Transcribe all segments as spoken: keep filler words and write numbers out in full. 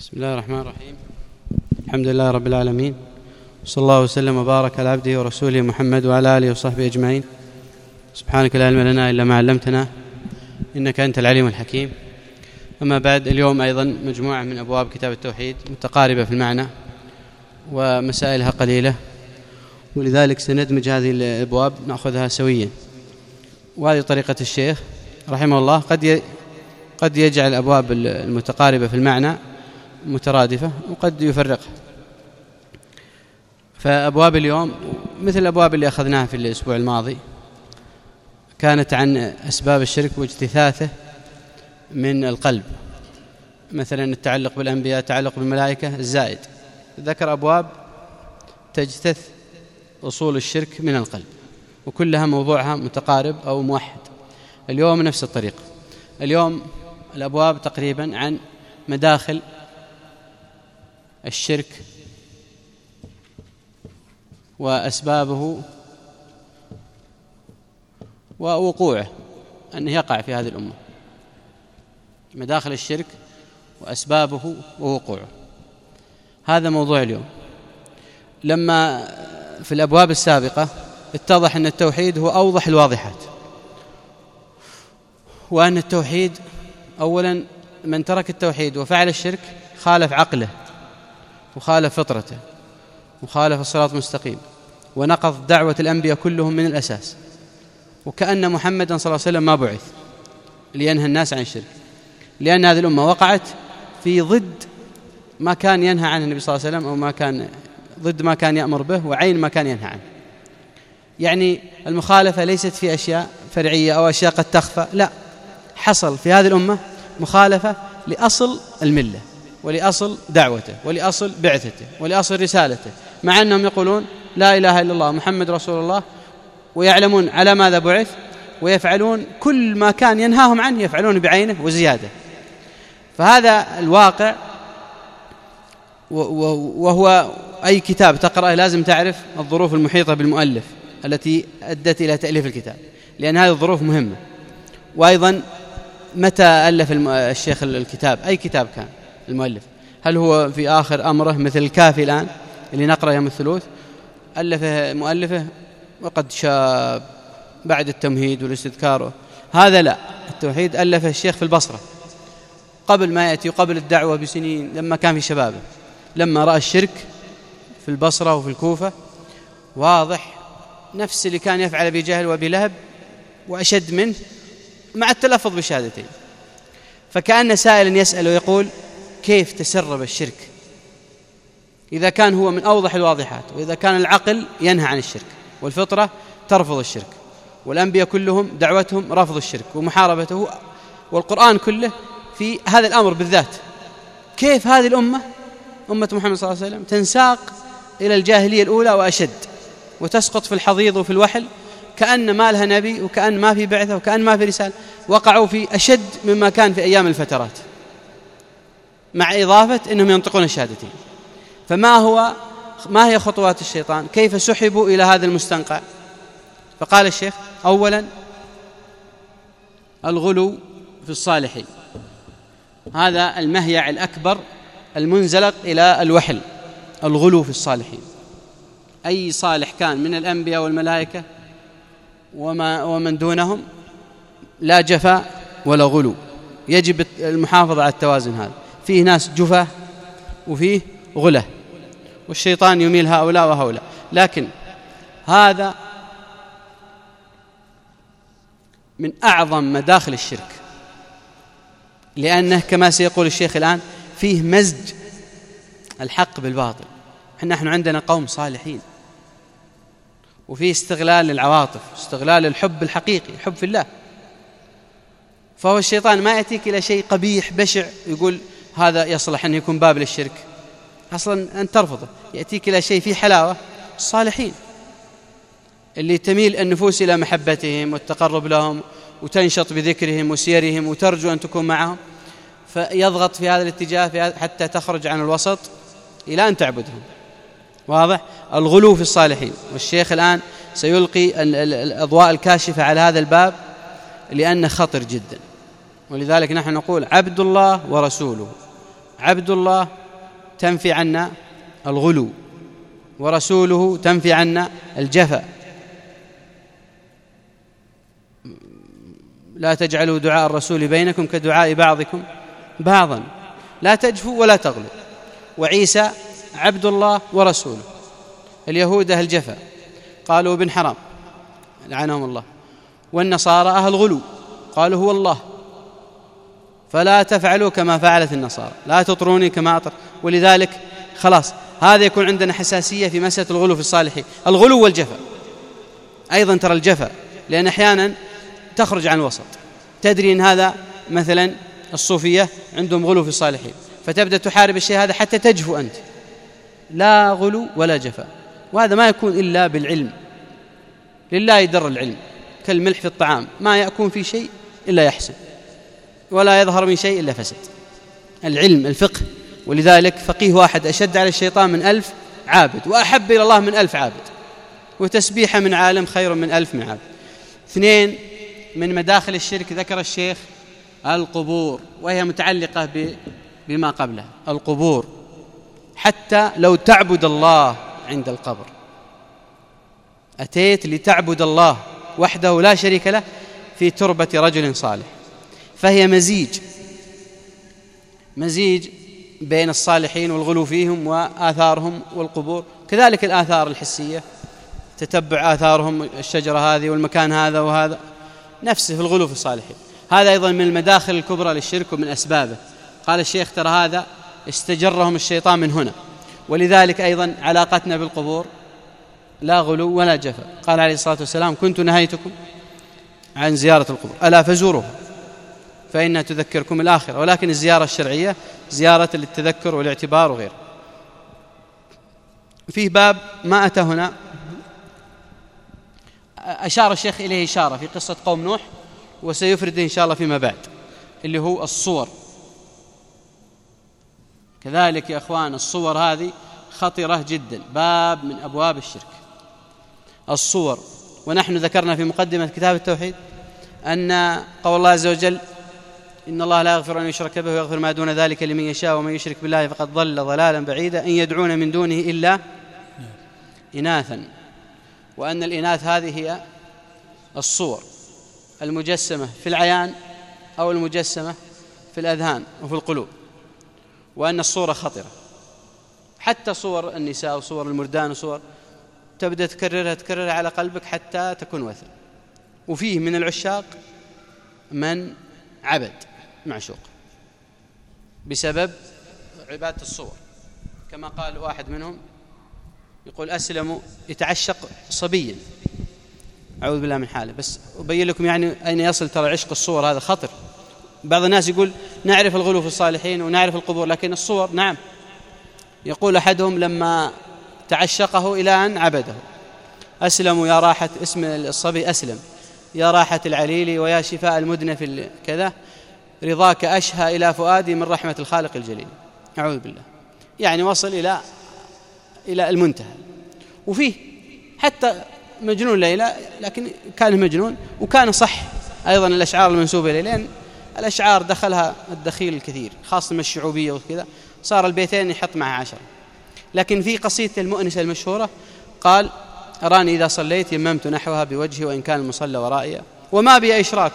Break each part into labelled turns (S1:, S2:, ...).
S1: بسم الله الرحمن الرحيم. الحمد لله رب العالمين، صلى الله وسلم وبارك على عبده ورسوله محمد وعلى آله وصحبه أجمعين. سبحانك لا علم لنا إلا ما علمتنا إنك أنت العليم الحكيم. أما بعد، اليوم أيضا مجموعة من أبواب كتاب التوحيد متقاربة في المعنى ومسائلها قليلة، ولذلك سندمج هذه الأبواب نأخذها سويا. وهذه طريقة الشيخ رحمه الله، قد قد يجعل الأبواب المتقاربة في المعنى مترادفة وقد يفرقها. فأبواب اليوم مثل الأبواب اللي أخذناها في الأسبوع الماضي، كانت عن أسباب الشرك واجتثاثه من القلب، مثلا التعلق بالأنبياء، التعلق بالملائكة الزائد. ذكر أبواب تجتث أصول الشرك من القلب، وكلها موضوعها متقارب أو موحد. اليوم نفس الطريقة. اليوم الأبواب تقريبا عن مداخل الشرك وأسبابه ووقوعه، أنه يقع في هذه الأمة. مداخل الشرك وأسبابه ووقوعه، هذا موضوع اليوم. لما في الأبواب السابقة اتضح أن التوحيد هو أوضح الواضحات، وأن التوحيد أولا من ترك التوحيد وفعل الشرك خالف عقله وخالف فطرته وخالف الصراط المستقيم، ونقض دعوة الأنبياء كلهم من الأساس، وكأن محمدا صلى الله عليه وسلم ما بعث لينهى الناس عن الشرك، لأن هذه الأمة وقعت في ضد ما كان ينهى عنه النبي صلى الله عليه وسلم، أو ما كان ضد ما كان يأمر به، وعين ما كان ينهى عنه. يعني المخالفة ليست في أشياء فرعية أو أشياء قد تخفى، لا، حصل في هذه الأمة مخالفة لأصل الملة ولأصل دعوته ولأصل بعثته ولأصل رسالته، مع أنهم يقولون لا إله إلا الله محمد رسول الله، ويعلمون على ماذا بعث، ويفعلون كل ما كان ينهاهم عنه يفعلون بعينه وزيادة. فهذا الواقع، وهو أي كتاب تقرأه لازم تعرف الظروف المحيطة بالمؤلف التي أدت إلى تأليف الكتاب، لأن هذه الظروف مهمة. وأيضا متى ألف الشيخ الكتاب؟ أي كتاب كان المؤلف؟ هل هو في آخر أمره مثل الكافي الآن اللي نقرأ يوم الثلوث؟ ألفه مؤلفه وقد شاب بعد التمهيد والاستذكار؟ هذا لا، التوحيد ألفه الشيخ في البصرة قبل ما يأتي، قبل الدعوة بسنين، لما كان في شبابه، لما رأى الشرك في البصرة وفي الكوفة واضح، نفس اللي كان يفعل بجهل وبلهب وأشد منه، مع التلفظ بشهادتين. فكأن سائل يسأل ويقول كيف تسرب الشرك إذا كان هو من أوضح الواضحات، وإذا كان العقل ينهى عن الشرك والفطرة ترفض الشرك، والأنبياء كلهم دعوتهم رفض الشرك ومحاربته، والقرآن كله في هذا الأمر بالذات. كيف هذه الأمة أمة محمد صلى الله عليه وسلم تنساق إلى الجاهلية الأولى وأشد، وتسقط في الحضيض وفي الوحل، كأن ما لها نبي، وكأن ما في بعثة، وكأن ما في رسالة؟ وقعوا في أشد مما كان في أيام الفترات، مع إضافة أنهم ينطقون الشهادتين. فما هو ما هي خطوات الشيطان؟ كيف سحبوا إلى هذا المستنقع؟ فقال الشيخ أولا الغلو في الصالحين، هذا المهيع الأكبر المنزلق إلى الوحل، الغلو في الصالحين. أي صالح كان من الأنبياء والملائكة وما ومن دونهم، لا جفاء ولا غلو، يجب المحافظة على التوازن. هذا فيه ناس جفاء وفيه غله، والشيطان يميل هؤلاء وهؤلاء، لكن هذا من أعظم مداخل الشرك، لأنه كما سيقول الشيخ الآن فيه مزج الحق بالباطل. نحن عندنا قوم صالحين، وفيه استغلال للعواطف، استغلال الحب الحقيقي، الحب في الله. فهو الشيطان ما يأتيك إلى شيء قبيح بشع يقول هذا يصلح أن يكون باب للشرك، أصلا أن ترفضه. يأتيك إلى شيء فيه حلاوة، الصالحين اللي تميل النفوس إلى محبتهم والتقرب لهم، وتنشط بذكرهم وسيرهم، وترجو أن تكون معهم، فيضغط في هذا الاتجاه حتى تخرج عن الوسط إلى أن تعبدهم. واضح؟ الغلو في الصالحين. والشيخ الآن سيلقي الأضواء الكاشفة على هذا الباب، لأنه خطر جدا. ولذلك نحن نقول عبد الله ورسوله، عبد الله تنفي عنا الغلو، ورسوله تنفي عنا الجفا. لا تجعلوا دعاء الرسول بينكم كدعاء بعضكم بعضا، لا تجفوا ولا تغلوا. وعيسى عبد الله ورسوله. اليهود أهل جفا، قالوا ابن حرام لعنهم الله. والنصارى أهل غلو، قالوا هو الله. فلا تفعلوا كما فعلت النصارى، لا تطروني كما أطر. ولذلك خلاص هذا يكون عندنا حساسية في مسألة الغلو في الصالحين، الغلو والجفا. أيضا ترى الجفا، لأن أحيانا تخرج عن الوسط، تدري أن هذا مثلا الصوفية عندهم غلو في الصالحين، فتبدأ تحارب الشيء هذا حتى تجفو أنت. لا غلو ولا جفا، وهذا ما يكون إلا بالعلم. لله يدر العلم كالملح في الطعام، ما يكون في شيء إلا يحسن، ولا يظهر من شيء إلا فسد. العلم الفقه. ولذلك فقيه واحد أشد على الشيطان من ألف عابد، وأحب إلى الله من ألف عابد، وتسبيحة من عالم خير من ألف من عابد. اثنين من مداخل الشرك ذكر الشيخ القبور، وهي متعلقة بما قبلها. القبور حتى لو تعبد الله عند القبر، أتيت لتعبد الله وحده لا شريك له في تربة رجل صالح، فهي مزيج مزيج بين الصالحين والغلو فيهم وآثارهم والقبور. كذلك الآثار الحسية، تتبع آثارهم، الشجرة هذه والمكان هذا وهذا، نفسه في الغلو في الصالحين. هذا أيضا من المداخل الكبرى للشرك ومن أسبابه. قال الشيخ ترى هذا استجرهم الشيطان من هنا. ولذلك أيضا علاقتنا بالقبور لا غلو ولا جفا. قال عليه الصلاة والسلام كنت نهيتكم عن زيارة القبور ألا فزوروها فإنها تذكركم الآخرة. ولكن الزيارة الشرعية زيارة للتذكر والاعتبار وغيره. فيه باب ما أتى هنا أشار الشيخ إليه إشارة في قصة قوم نوح، وسيفرد إن شاء الله فيما بعد، اللي هو الصور. كذلك يا أخوان الصور هذه خطرة جدا، باب من أبواب الشرك الصور. ونحن ذكرنا في مقدمة كتاب التوحيد أن قول الله عز وجل إن الله لا يغفر أن يشرك به ويغفر ما دون ذلك لمن يشاء ومن يشرك بالله فقد ضل ضلالا بعيدا إن يدعون من دونه إلا إناثا، وأن الإناث هذه هي الصور المجسمة في العيان أو المجسمة في الأذهان وفي القلوب، وأن الصورة خطرة. حتى صور النساء وصور المردان وصور تبدأ تكررها تكررها على قلبك حتى تكون وثن. وفيه من العشاق من عبد معشوق بسبب عبادة الصور، كما قال واحد منهم يقول أسلم يتعشق صبيا، أعوذ بالله من حاله. بس أبين لكم يعني أين يصل ترى عشق الصور، هذا خطر. بعض الناس يقول نعرف الغلو في الصالحين ونعرف القبور، لكن الصور نعم. يقول أحدهم لما تعشقه إلى أن عبده أسلم يا راحة، اسم الصبي أسلم، يا راحة العليل ويا شفاء المدنة في كذا، رضاك أشهى إلى فؤادي من رحمة الخالق الجليل. أعوذ بالله. يعني وصل إلى إلى المنتهى. وفيه حتى مجنون ليلى، لكن كان مجنون وكان صح أيضا الأشعار المنسوبة إليه، لأن الأشعار دخلها الدخيل الكثير خاصة من الشعوبية وكذا، صار البيتين يحط معه عشرة. لكن في قصيدة المؤنسة المشهورة قال أراني إذا صليت يممت نحوها بوجهي وإن كان المصلى ورائي وما بي إشراك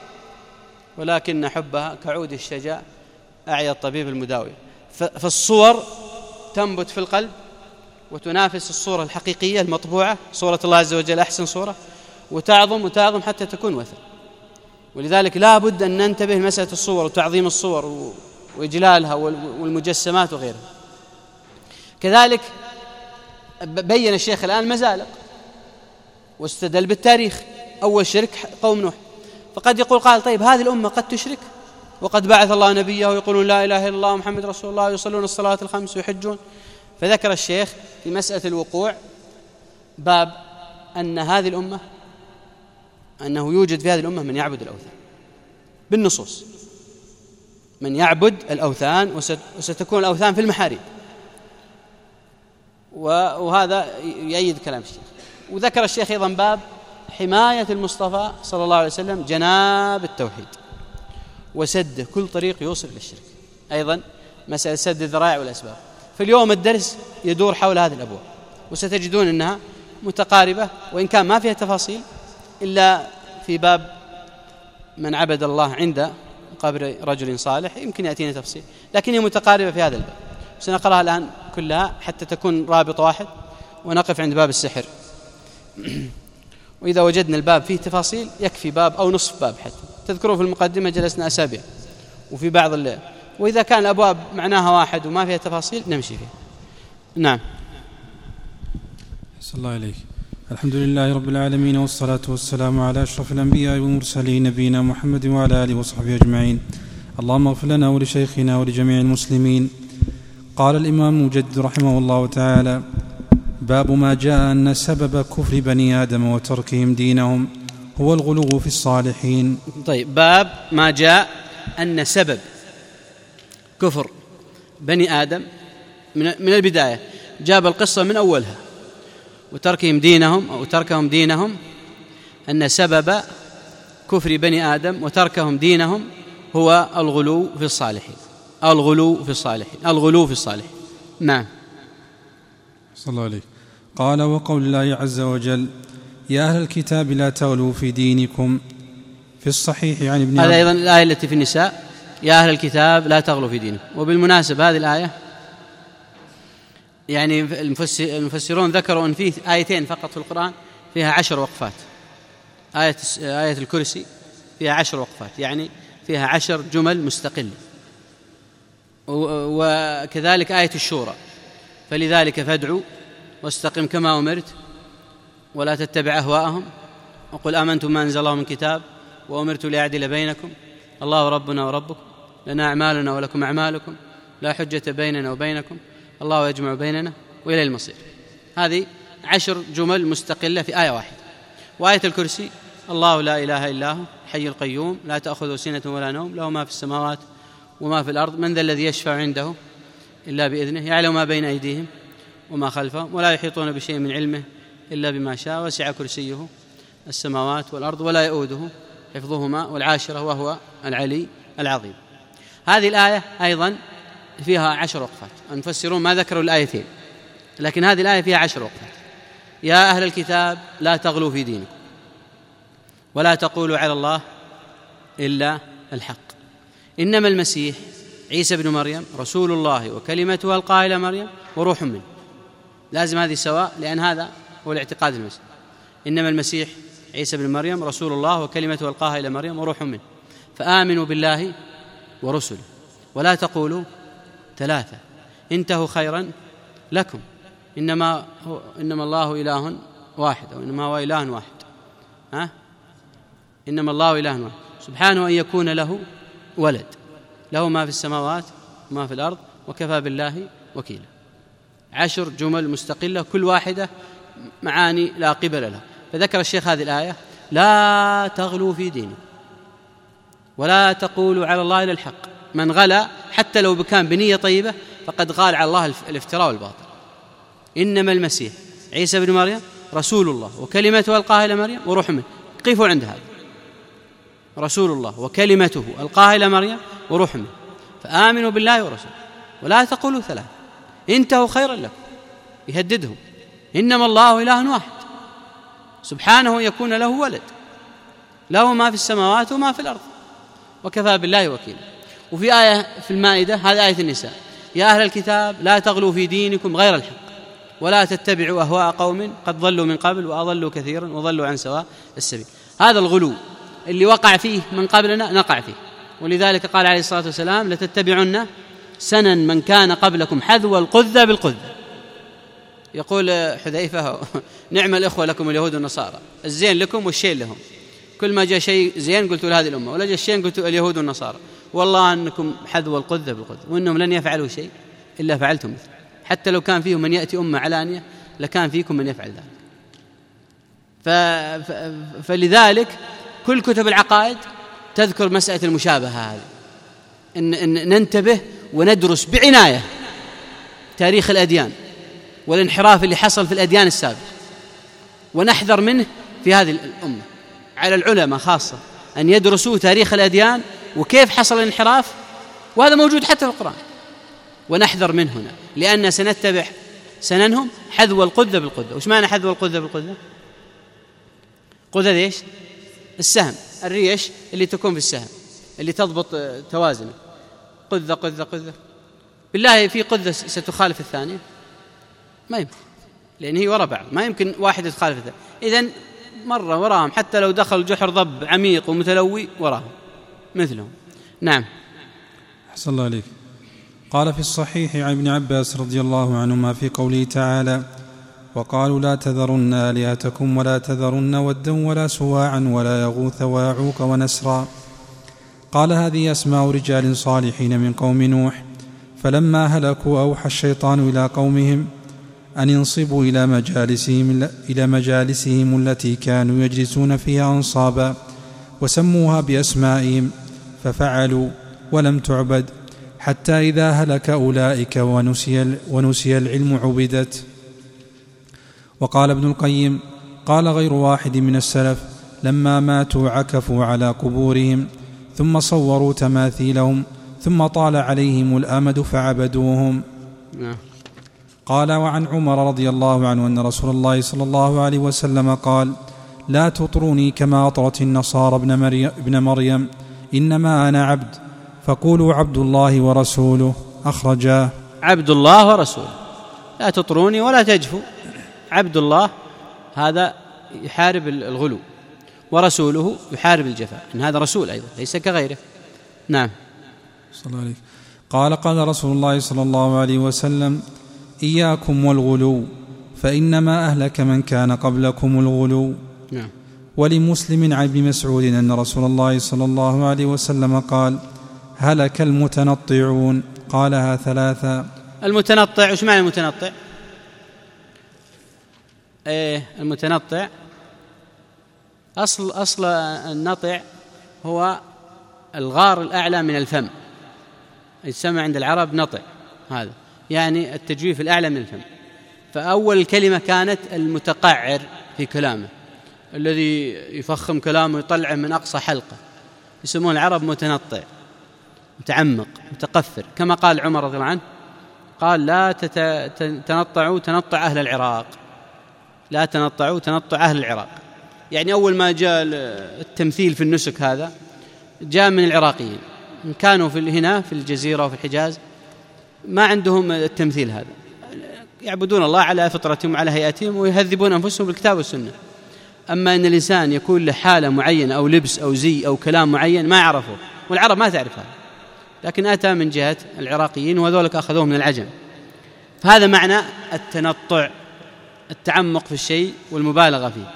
S1: ولكن حبها كعود الشجاع أعيا الطبيب المداوي. فالصور تنبت في القلب وتنافس الصورة الحقيقية المطبوعة، صورة الله عز وجل أحسن صورة، وتعظم وتعظم حتى تكون وثن. ولذلك لا بد أن ننتبه مسألة الصور وتعظيم الصور وإجلالها والمجسمات وغيرها. كذلك بين الشيخ الآن مزالق واستدل بالتاريخ. أول شرك قوم نوح، فقد يقول قال طيب هذه الأمة قد تشرك وقد بعث الله نبيه ويقولون لا إله إلا الله محمد رسول الله ويصلون الصلاة الخمس ويحجون. فذكر الشيخ في مسألة الوقوع باب أن هذه الأمة أنه يوجد في هذه الأمة من يعبد الأوثان بالنصوص، من يعبد الأوثان، وستكون الأوثان في المحاريب، وهذا يؤيد كلام الشيخ. وذكر الشيخ أيضا باب حماية المصطفى صلى الله عليه وسلم جناب التوحيد وسده كل طريق يوصل للشرك. أيضا مسألة سد الذرائع والأسباب. فاليوم الدرس يدور حول هذه الأبواب، وستجدون أنها متقاربة وإن كان ما فيها تفاصيل إلا في باب من عبد الله عند قبر رجل صالح يمكن يأتينا تفصيل، لكن هي متقاربة في هذا الباب. سنقرأها الآن كلها حتى تكون رابط واحد، ونقف عند باب السحر. وإذا وجدنا الباب فيه تفاصيل يكفي باب أو نصف باب حتى تذكروا في المقدمة جلسنا أسابيع وفي بعض الليل. وإذا كان الأبواب معناها واحد وما فيها تفاصيل نمشي فيها. نعم.
S2: صلى الله عليك. الحمد لله رب العالمين، والصلاة والسلام على أشرف الأنبياء والمرسلين نبينا محمد وعلى آله وصحبه أجمعين. اللهم اغفر لنا ولشيخنا ولجميع المسلمين. قال الإمام مجدد رحمه الله تعالى: باب ما جاء أن سبب كفر بني آدم وتركهم دينهم هو الغلو في الصالحين.
S1: طيب، باب ما جاء أن سبب كفر بني آدم من البداية، جاب القصة من أولها، وتركهم دينهم أو تركهم دينهم أن سبب كفر بني آدم وتركهم دينهم هو الغلو في الصالحين. الغلو في الصالحين الغلو في الصالحين نعم.
S2: صلى الله عليه. قال: وقول الله عز وجل: يا أهل الكتاب لا تغلوا في دينكم. في الصحيح يعني ابن
S1: هذا أيضا الآية التي في النساء: يا أهل الكتاب لا تغلوا في دينكم. وبالمناسبة هذه الآية يعني المفسرون ذكروا أن فيه آيتين فقط في القرآن فيها عشر وقفات. آية, آية الكرسي فيها عشر وقفات، يعني فيها عشر جمل مستقلة. وكذلك آية الشورى: فلذلك فادعوا واستقم كما أمرت ولا تتبع أهواءهم وقل آمنت ما أنزل الله من كتاب وأمرت لأعدل بينكم الله ربنا وربكم لنا أعمالنا ولكم أعمالكم لا حجة بيننا وبينكم الله يجمع بيننا وإلى المصير. هذه عشر جمل مستقلة في آية واحدة. وآية الكرسي: الله لا إله إلا هو حي القيوم لا تأخذه سنة ولا نوم له ما في السماوات وما في الأرض من ذا الذي يشفع عنده إلا بإذنه يعلم ما بين أيديهم وما خلفهم ولا يحيطون بشيء من علمه إلا بما شاء وسع كرسيه السماوات والأرض ولا يؤوده حفظهما والعاشرة وهو العلي العظيم. هذه الآية أيضا فيها عشر وقفات. المفسرون ما ذكروا الآيتين، لكن هذه الآية فيها عشر وقفات. يا أهل الكتاب لا تغلوا في دينكم ولا تقولوا على الله إلا الحق إنما المسيح عيسى بن مريم رسول الله وكلمته ألقاها إلى مريم وروح منه. لازم هذه سواء، لأن هذا هو الاعتقاد المسيح. إنما المسيح عيسى بن مريم رسول الله وكلمته ألقاها إلى مريم وروح منه فآمنوا بالله ورسله ولا تقولوا ثلاثة انتهوا خيرا لكم إنما, هو إنما الله إله واحد أو إنما هو إله واحد ها؟ إنما الله إله واحد سبحانه أن يكون له ولد له ما في السماوات وما في الأرض وكفى بالله وكيلا. عشر جمل مستقلة كل واحدة معاني لا قبل لها. فذكر الشيخ هذه الآية: لا تغلوا في دينه ولا تقولوا على الله إلا الحق. من غلا حتى لو كان بنية طيبة فقد قال على الله الافتراء والباطل. إنما المسيح عيسى بن مريم رسول الله وكلمته ألقاها إلى مريم وروح منه. قفوا عند هذا: رسول الله وكلمته ألقاها إلى مريم وروح منه فآمنوا بالله ورسوله ولا تقولوا ثلاثة انتهوا خيرا لكم. يهددهم: إنما الله إله واحد سبحانه يكون له ولد له ما في السماوات وما في الأرض وكفى بالله وكيلا. وفي آية في المائدة، هذه آية النساء: يا أهل الكتاب لا تغلوا في دينكم غير الحق ولا تتبعوا أهواء قوم قد ضلوا من قبل وأضلوا كثيرا وضلوا عن سواء السبيل. هذا الغلو اللي وقع فيه من قبلنا نقع فيه. ولذلك قال عليه الصلاة والسلام: لتتبعن سنن من كان قبلكم حذو القذة بالقذة. يقول حذيفة: نعم الإخوة لكم اليهود والنصارى، الزين لكم والشين لهم. كل ما جاء شيء زين قلت لهذه الأمة، ولا جاء الشين قلت اليهود والنصارى. والله أنكم حذو القذة بالقذة، وإنهم لن يفعلوا شيء إلا فعلتم مثل. حتى لو كان فيهم من يأتي أمة علانية لكان فيكم من يفعل ذلك. ف... ف... فلذلك كل كتب العقائد تذكر مسألة المشابهة هذه، إن... إن ننتبه وندرس بعناية تاريخ الأديان والانحراف اللي حصل في الأديان السابقة ونحذر منه في هذه الأمة. على العلماء خاصة أن يدرسوا تاريخ الأديان وكيف حصل الانحراف، وهذا موجود حتى في القرآن. ونحذر من هنا، لأن سنتبع سننهم حذو القذة بالقذة. وش معنى حذو القذة بالقذة؟ قذة ايش؟ السهم، الريش اللي تكون في السهم اللي تضبط توازنه، قذة قذة قذة. بالله في قذة ستخالف الثانية؟ ما يمكن، لأن هي وراء بعض، ما يمكن واحد يتخالف الثانية. إذن مرة وراهم، حتى لو دخل جحر ضب عميق ومتلوي وراهم مثلهم. نعم.
S2: أحسن الله عليك. قال في الصحيح عن ابن عباس رضي الله عنهما في قوله تعالى: وقالوا لا تذرن آلهتكم ولا تذرن ودا ولا سواعا ولا يغوث ويعوق ونسرا. قال هذه أسماء رجال صالحين من قوم نوح، فلما هلكوا أوحى الشيطان إلى قومهم أن ينصبوا إلى مجالسهم, إلى مجالسهم التي كانوا يجلسون فيها أنصابا، وسموها بأسمائهم، ففعلوا ولم تعبد، حتى إذا هلك أولئك ونسي, ونسي العلم عبدت. وقال ابن القيم: قال غير واحد من السلف: لما ماتوا عكفوا على قبورهم، ثم صوروا تماثيلهم، ثم طال عليهم الأمد فعبدوهم. قال: وعن عمر رضي الله عنه أن رسول الله صلى الله عليه وسلم قال: لا تطروني كما أطرت النصارى ابن مريم، إنما أنا عبد، فقولوا عبد الله ورسوله. أخرجاه.
S1: عبد الله ورسوله، لا تطروني ولا تجفوا. عبد الله هذا يحارب الغلو، ورسوله يحارب الجفاء، إن هذا رسول أيضا ليس كغيره. نعم.
S2: صلى الله عليه. قال: قال رسول الله صلى الله عليه وسلم: إياكم والغلو، فإنما أهلك من كان قبلكم الغلو.
S1: نعم.
S2: ولمسلم عن ابن مسعود أن رسول الله صلى الله عليه وسلم قال: هلك المتنطعون. قالها ثلاثا.
S1: المتنطع، وش معنى المتنطع؟ ايه المتنطع أصل أصل النطع هو الغار الأعلى من الفم، يسمى عند العرب نطع، هذا يعني التجويف الأعلى من الفم. فأول الكلمة كانت المتقعر في كلامه، الذي يفخم كلامه ويطلعه من أقصى حلقة، يسمون العرب متنطع، متعمق، متقفر، كما قال عمر رضي الله عنه، قال: لا تنطعوا تنطع أهل العراق، لا تنطعوا تنطع أهل العراق. يعني أول ما جاء التمثيل في النسك هذا جاء من العراقيين، كانوا في هنا في الجزيرة وفي الحجاز ما عندهم التمثيل هذا، يعبدون الله على فطرتهم وعلى هيئتهم ويهذبون أنفسهم بالكتاب والسنة. أما أن الإنسان يكون له حالة معينة أو لبس أو زي أو كلام معين ما يعرفه، والعرب ما تعرف هذا، لكن أتى من جهة العراقيين وذولك أخذوه من العجم. فهذا معنى التنطع، التعمق في الشيء والمبالغة فيه.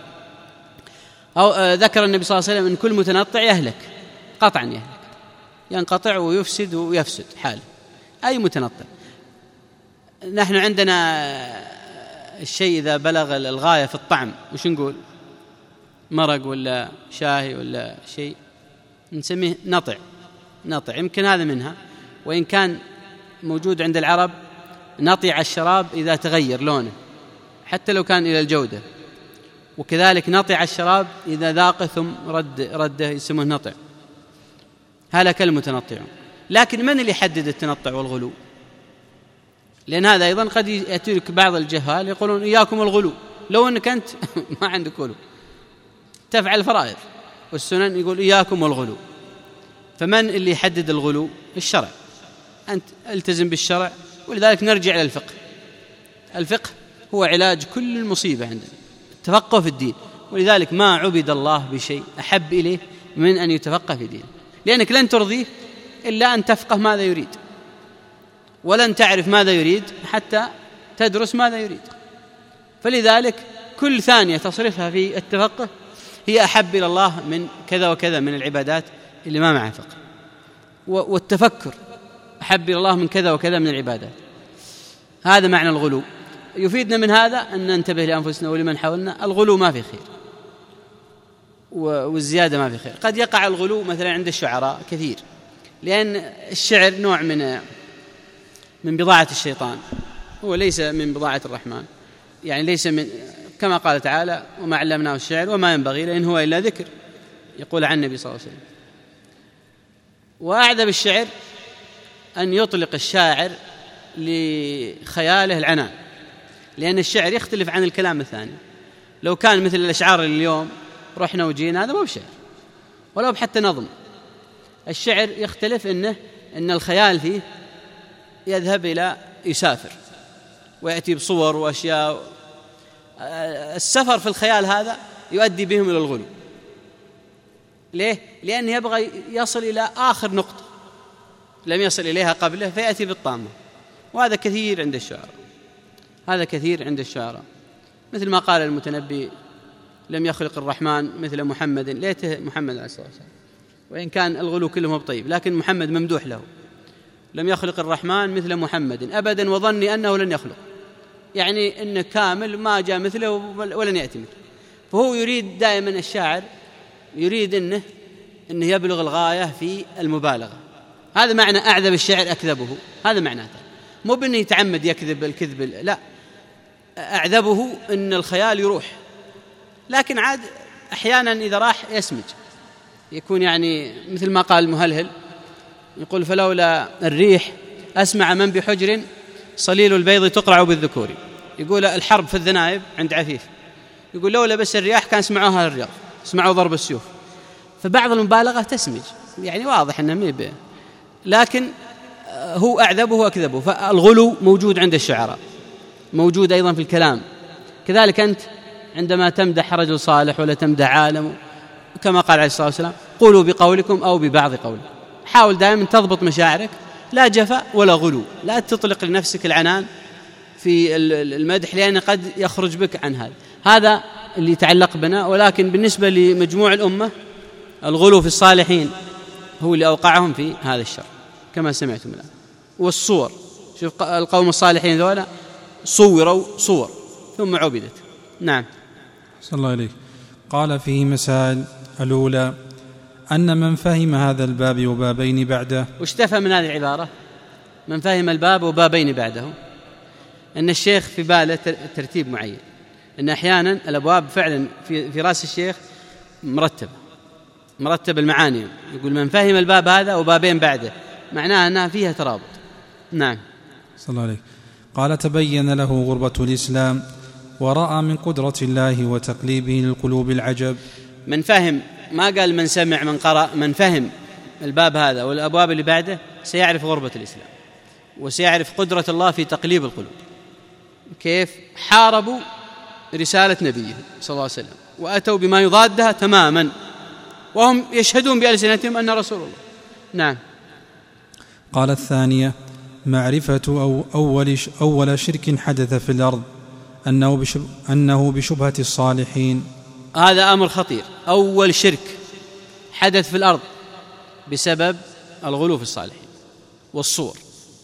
S1: أو ذكر النبي صلى الله عليه وسلم أن كل متنطع يهلك قطعا، يهلك ينقطع ويفسد ويفسد حال أي متنطع. نحن عندنا الشيء إذا بلغ الغاية في الطعم وش نقول؟ مرق ولا شاهي ولا شيء نسميه نطع، نطع. يمكن هذا منها، وإن كان موجود عند العرب نطع الشراب إذا تغير لونه حتى لو كان إلى الجودة، وكذلك نطع الشراب إذا ذاق ثم رد رده يسمونه نطع. هلك المتنطعون. لكن من اللي يحدد التنطع والغلو؟ لأن هذا أيضا قد يأتيك بعض الجهال يقولون إياكم الغلو، لو أنك أنت ما عندك غلو تفعل الفرائض والسنن، يقول إياكم والغلو. فمن اللي يحدد الغلو؟ الشرع. أنت التزم بالشرع، ولذلك نرجع إلى الفقه. الفقه هو علاج كل المصيبة عندنا، التفقه في الدين. ولذلك ما عبد الله بشيء أحب إليه من أن يتفقه في دينه، لأنك لن ترضيه إلا أن تفقه ماذا يريد، ولن تعرف ماذا يريد حتى تدرس ماذا يريد. فلذلك كل ثانية تصرفها في التفقه هي أحب إلى الله من كذا وكذا من العبادات اللي ما معها فقه، والتفكر أحب إلى الله من كذا وكذا من العبادات. هذا معنى الغلو. يفيدنا من هذا أن ننتبه لأنفسنا ولمن حولنا. الغلو ما في خير، والزيادة ما في خير. قد يقع الغلو مثلا عند الشعراء كثير، لأن الشعر نوع من من بضاعة الشيطان، هو ليس من بضاعة الرحمن. يعني ليس من، كما قال تعالى: وما علمناه الشعر وما ينبغي له إن هو إلا ذكر، يقول عن النبي صلى الله عليه وسلم. وأعذب الشعر أن يطلق الشاعر لخياله العنان، لأن الشعر يختلف عن الكلام الثاني. لو كان مثل الأشعار اليوم رحنا وجينا، هذا مو بشعر ولو بحتى نظم. الشعر يختلف إنه إن الخيال فيه يذهب إلى يسافر ويأتي بصور وأشياء. السفر في الخيال هذا يؤدي بهم إلى الغلو. ليه؟ لأنه يبغى يصل إلى آخر نقطة لم يصل إليها قبله فيأتي بالطامة. وهذا كثير عند الشعراء، هذا كثير عند الشعراء. مثل ما قال المتنبي: لم يخلق الرحمن مثل محمد. ليته محمد عليه الصلاة والسلام، وإن كان الغلو كله مو طيب، لكن محمد ممدوح له. لم يخلق الرحمن مثل محمد أبدا وظني أنه لن يخلق، يعني إنه كامل ما جاء مثله ولن يأتي مثله. فهو يريد دائما، الشاعر يريد إنه إنه يبلغ الغاية في المبالغة. هذا معنى أعذب الشعر أكذبه، هذا معناته، مو بأنه يتعمد يكذب الكذب، لا، أعذبه إن الخيال يروح. لكن عاد أحيانا إذا راح يسمج، يكون يعني مثل ما قال المهلهل، يقول: فلولا الريح أسمع من بحجر صليل البيض تقرع بالذكور. يقول الحرب في الذنائب عند عفيف، يقول لولا بس الرياح كان سمعوها الرياض، سمعوا ضرب السيوف. فبعض المبالغة تسمج، يعني واضح أنه ميبه، لكن هو أعذبه وأكذبه. فالغلو موجود عند الشعراء، موجود أيضا في الكلام. كذلك أنت عندما تمدح رجل صالح ولا تمدح عالم، كما قال عليه الصلاة والسلام: قولوا بقولكم أو ببعض قولكم. حاول دائما تضبط مشاعرك، لا جفاء ولا غلو، لا تطلق لنفسك العنان في المدح، لأن قد يخرج بك عن هذا. هذا اللي يتعلق بنا. ولكن بالنسبة لمجموع الأمة، الغلو في الصالحين هو اللي أوقعهم في هذا الشر كما سمعتم الآن. والصور، شوف القوم الصالحين ذولا صوروا صور ثم عبدت. نعم.
S2: صلى الله عليك. قال فيه مسائل: الأولى أن من فهم هذا الباب وبابين بعده.
S1: وش تفهم من هذه العبارة؟ من فهم الباب وبابين بعده، أن الشيخ في باله ترتيب معين، أن أحيانا الأبواب فعلا في, في رأس الشيخ مرتبة مرتب المعاني. يقول من فهم الباب هذا وبابين بعده، معناها أنها فيها ترابط. نعم.
S2: صلى الله عليه. قال: تبين له غربة الإسلام ورأى من قدرة الله وتقليبه للقلوب العجب.
S1: من فهم، ما قال من سمع من قرأ، من فهم الباب هذا والأبواب اللي بعده سيعرف غربة الإسلام، وسيعرف قدرة الله في تقليب القلوب. كيف حاربوا رسالة نبيه صلى الله عليه وسلم وأتوا بما يضادها تماما، وهم يشهدون بألسنتهم أن رسول الله. نعم.
S2: قال: الثانية معرفة أو أول, أول شرك حدث في الأرض أنه, بشب أنه بشبهة الصالحين.
S1: هذا أمر خطير. أول شرك حدث في الأرض بسبب الغلو في الصالحين والصور.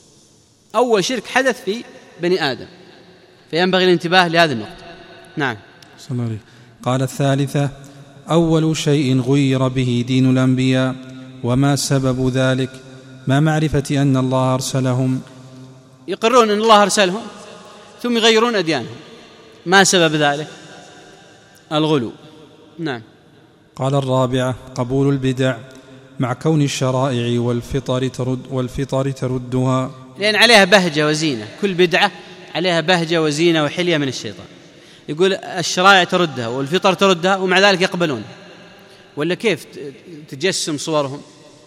S1: أول شرك حدث في بني آدم، فينبغي الانتباه لهذه النقطة. نعم.
S2: صلى الله عليه. قال: الثالثة أول شيء غير به دين الأنبياء، وما سبب ذلك؟ ما معرفة أن الله أرسلهم.
S1: يقرون أن الله أرسلهم ثم يغيرون أديانهم. ما سبب ذلك؟ الغلو. نعم.
S2: قال: الرابعة قبول البدع مع كون الشرائع والفطر ترد والفطر تردها،
S1: لأن عليها بهجة وزينة. كل بدعة عليها بهجة وزينة وحلية من الشيطان. يقول الشرائع تردها والفطر تردها، ومع ذلك يقبلون. ولا كيف تجسم صورهم؟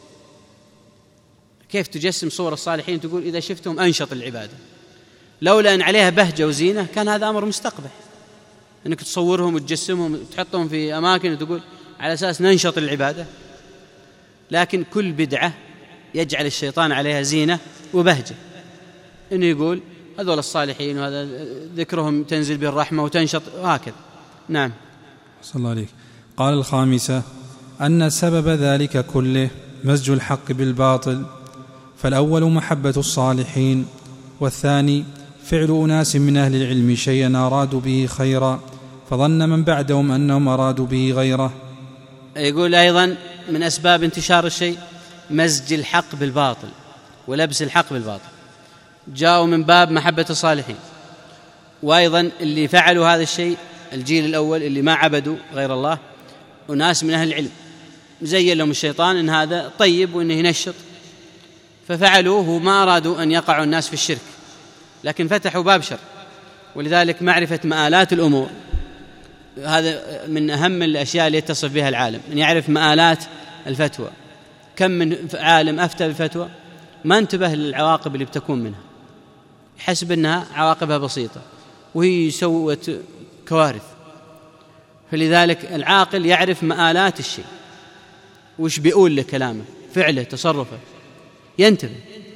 S1: كيف تجسم صور الصالحين تقول إذا شفتهم أنشط العبادة؟ لولا أن عليها بهجة وزينة كان هذا أمر مستقبح، أنك تصورهم وتجسمهم وتحطهم في أماكن وتقول على أساس ننشط العبادة. لكن كل بدعة يجعل الشيطان عليها زينة وبهجة، إنه يقول هذول الصالحين وهذا ذكرهم تنزل به الرحمة وتنشط وهكذا. نعم.
S2: صلى الله عليه. قال: الخامسة أن سبب ذلك كله مزج الحق بالباطل، فالأول محبة الصالحين، والثاني فعل أناس من أهل العلم شيئا أرادوا به خيرا فظن من بعدهم أنهم أرادوا به غيره.
S1: يقول أيضا من أسباب انتشار الشيء مزج الحق بالباطل ولبس الحق بالباطل، جاءوا من باب محبة الصالحين. وأيضا اللي فعلوا هذا الشيء الجيل الأول اللي ما عبدوا غير الله، وناس من أهل العلم زين لهم الشيطان إن هذا طيب وإنه ينشط، ففعلوه ما أرادوا أن يقعوا الناس في الشرك، لكن فتحوا باب شر. ولذلك معرفة مآلات الأمور هذا من أهم الأشياء اللي يتصف بها العالم، أن يعرف مآلات الفتوى. كم من عالم أفتى بفتوى ما انتبه للعواقب اللي بتكون منها، يحسب أنها عواقبها بسيطة وهي سوت كوارث. فلذلك العاقل يعرف مآلات الشيء، وش بيقول له كلامه، فعله، تصرفه، ينتبه.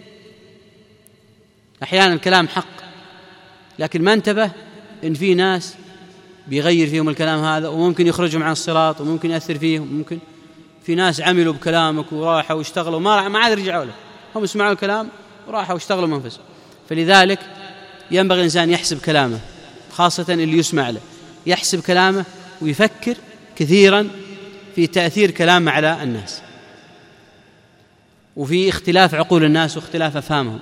S1: أحيانا الكلام حق لكن ما انتبه إن في ناس بيغير فيهم الكلام هذا وممكن يخرجهم عن الصراط وممكن يأثر فيهم. ممكن في ناس عملوا بكلامك وراحوا واشتغلوا ما ما عاد رجعوا له، هم اسمعوا الكلام وراحوا واشتغلوا منفسهم. فلذلك ينبغي الإنسان يحسب كلامه، خاصة اللي يسمع له، يحسب كلامه ويفكر كثيرا في تأثير كلامه على الناس، وفي اختلاف عقول الناس واختلاف أفهامهم.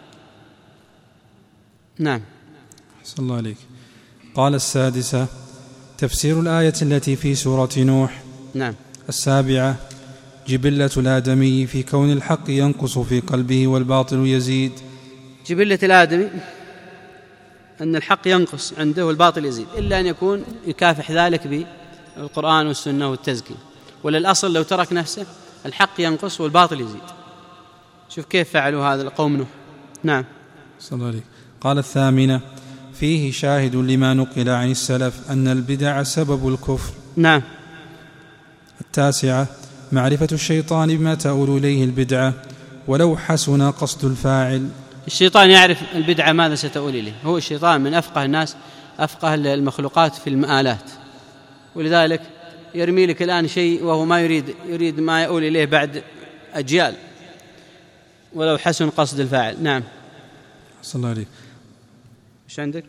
S1: نعم.
S2: أحسن الله عليك. قال السادسة: تفسير الآية التي في سورة نوح.
S1: نعم.
S2: السابعة: جبلة الآدمي في كون الحق ينقص في قلبه والباطل يزيد.
S1: جبلة الآدمي أن الحق ينقص عنده والباطل يزيد، إلا أن يكون يكافح ذلك بالقرآن والسنة والتزكية. وللأصل لو ترك نفسه الحق ينقص والباطل يزيد. شوف كيف فعلوا هذا القوم نوح. نعم.
S2: صلى الله عليه. قال الثامنة: فيه شاهد لما نقل عن السلف أن البدع سبب الكفر.
S1: نعم.
S2: التاسعة: معرفة الشيطان بما تؤول إليه البدعة ولو حسن قصد الفاعل.
S1: الشيطان يعرف البدعة ماذا ستؤول إليه، هو الشيطان من أفقه الناس، أفقه المخلوقات في المآلات، ولذلك يرمي لك الآن شيء وهو ما يريد يريد ما يؤول إليه بعد أجيال، ولو حسن قصد الفاعل. نعم.
S2: صلى الله عليه.
S1: إيش عندك؟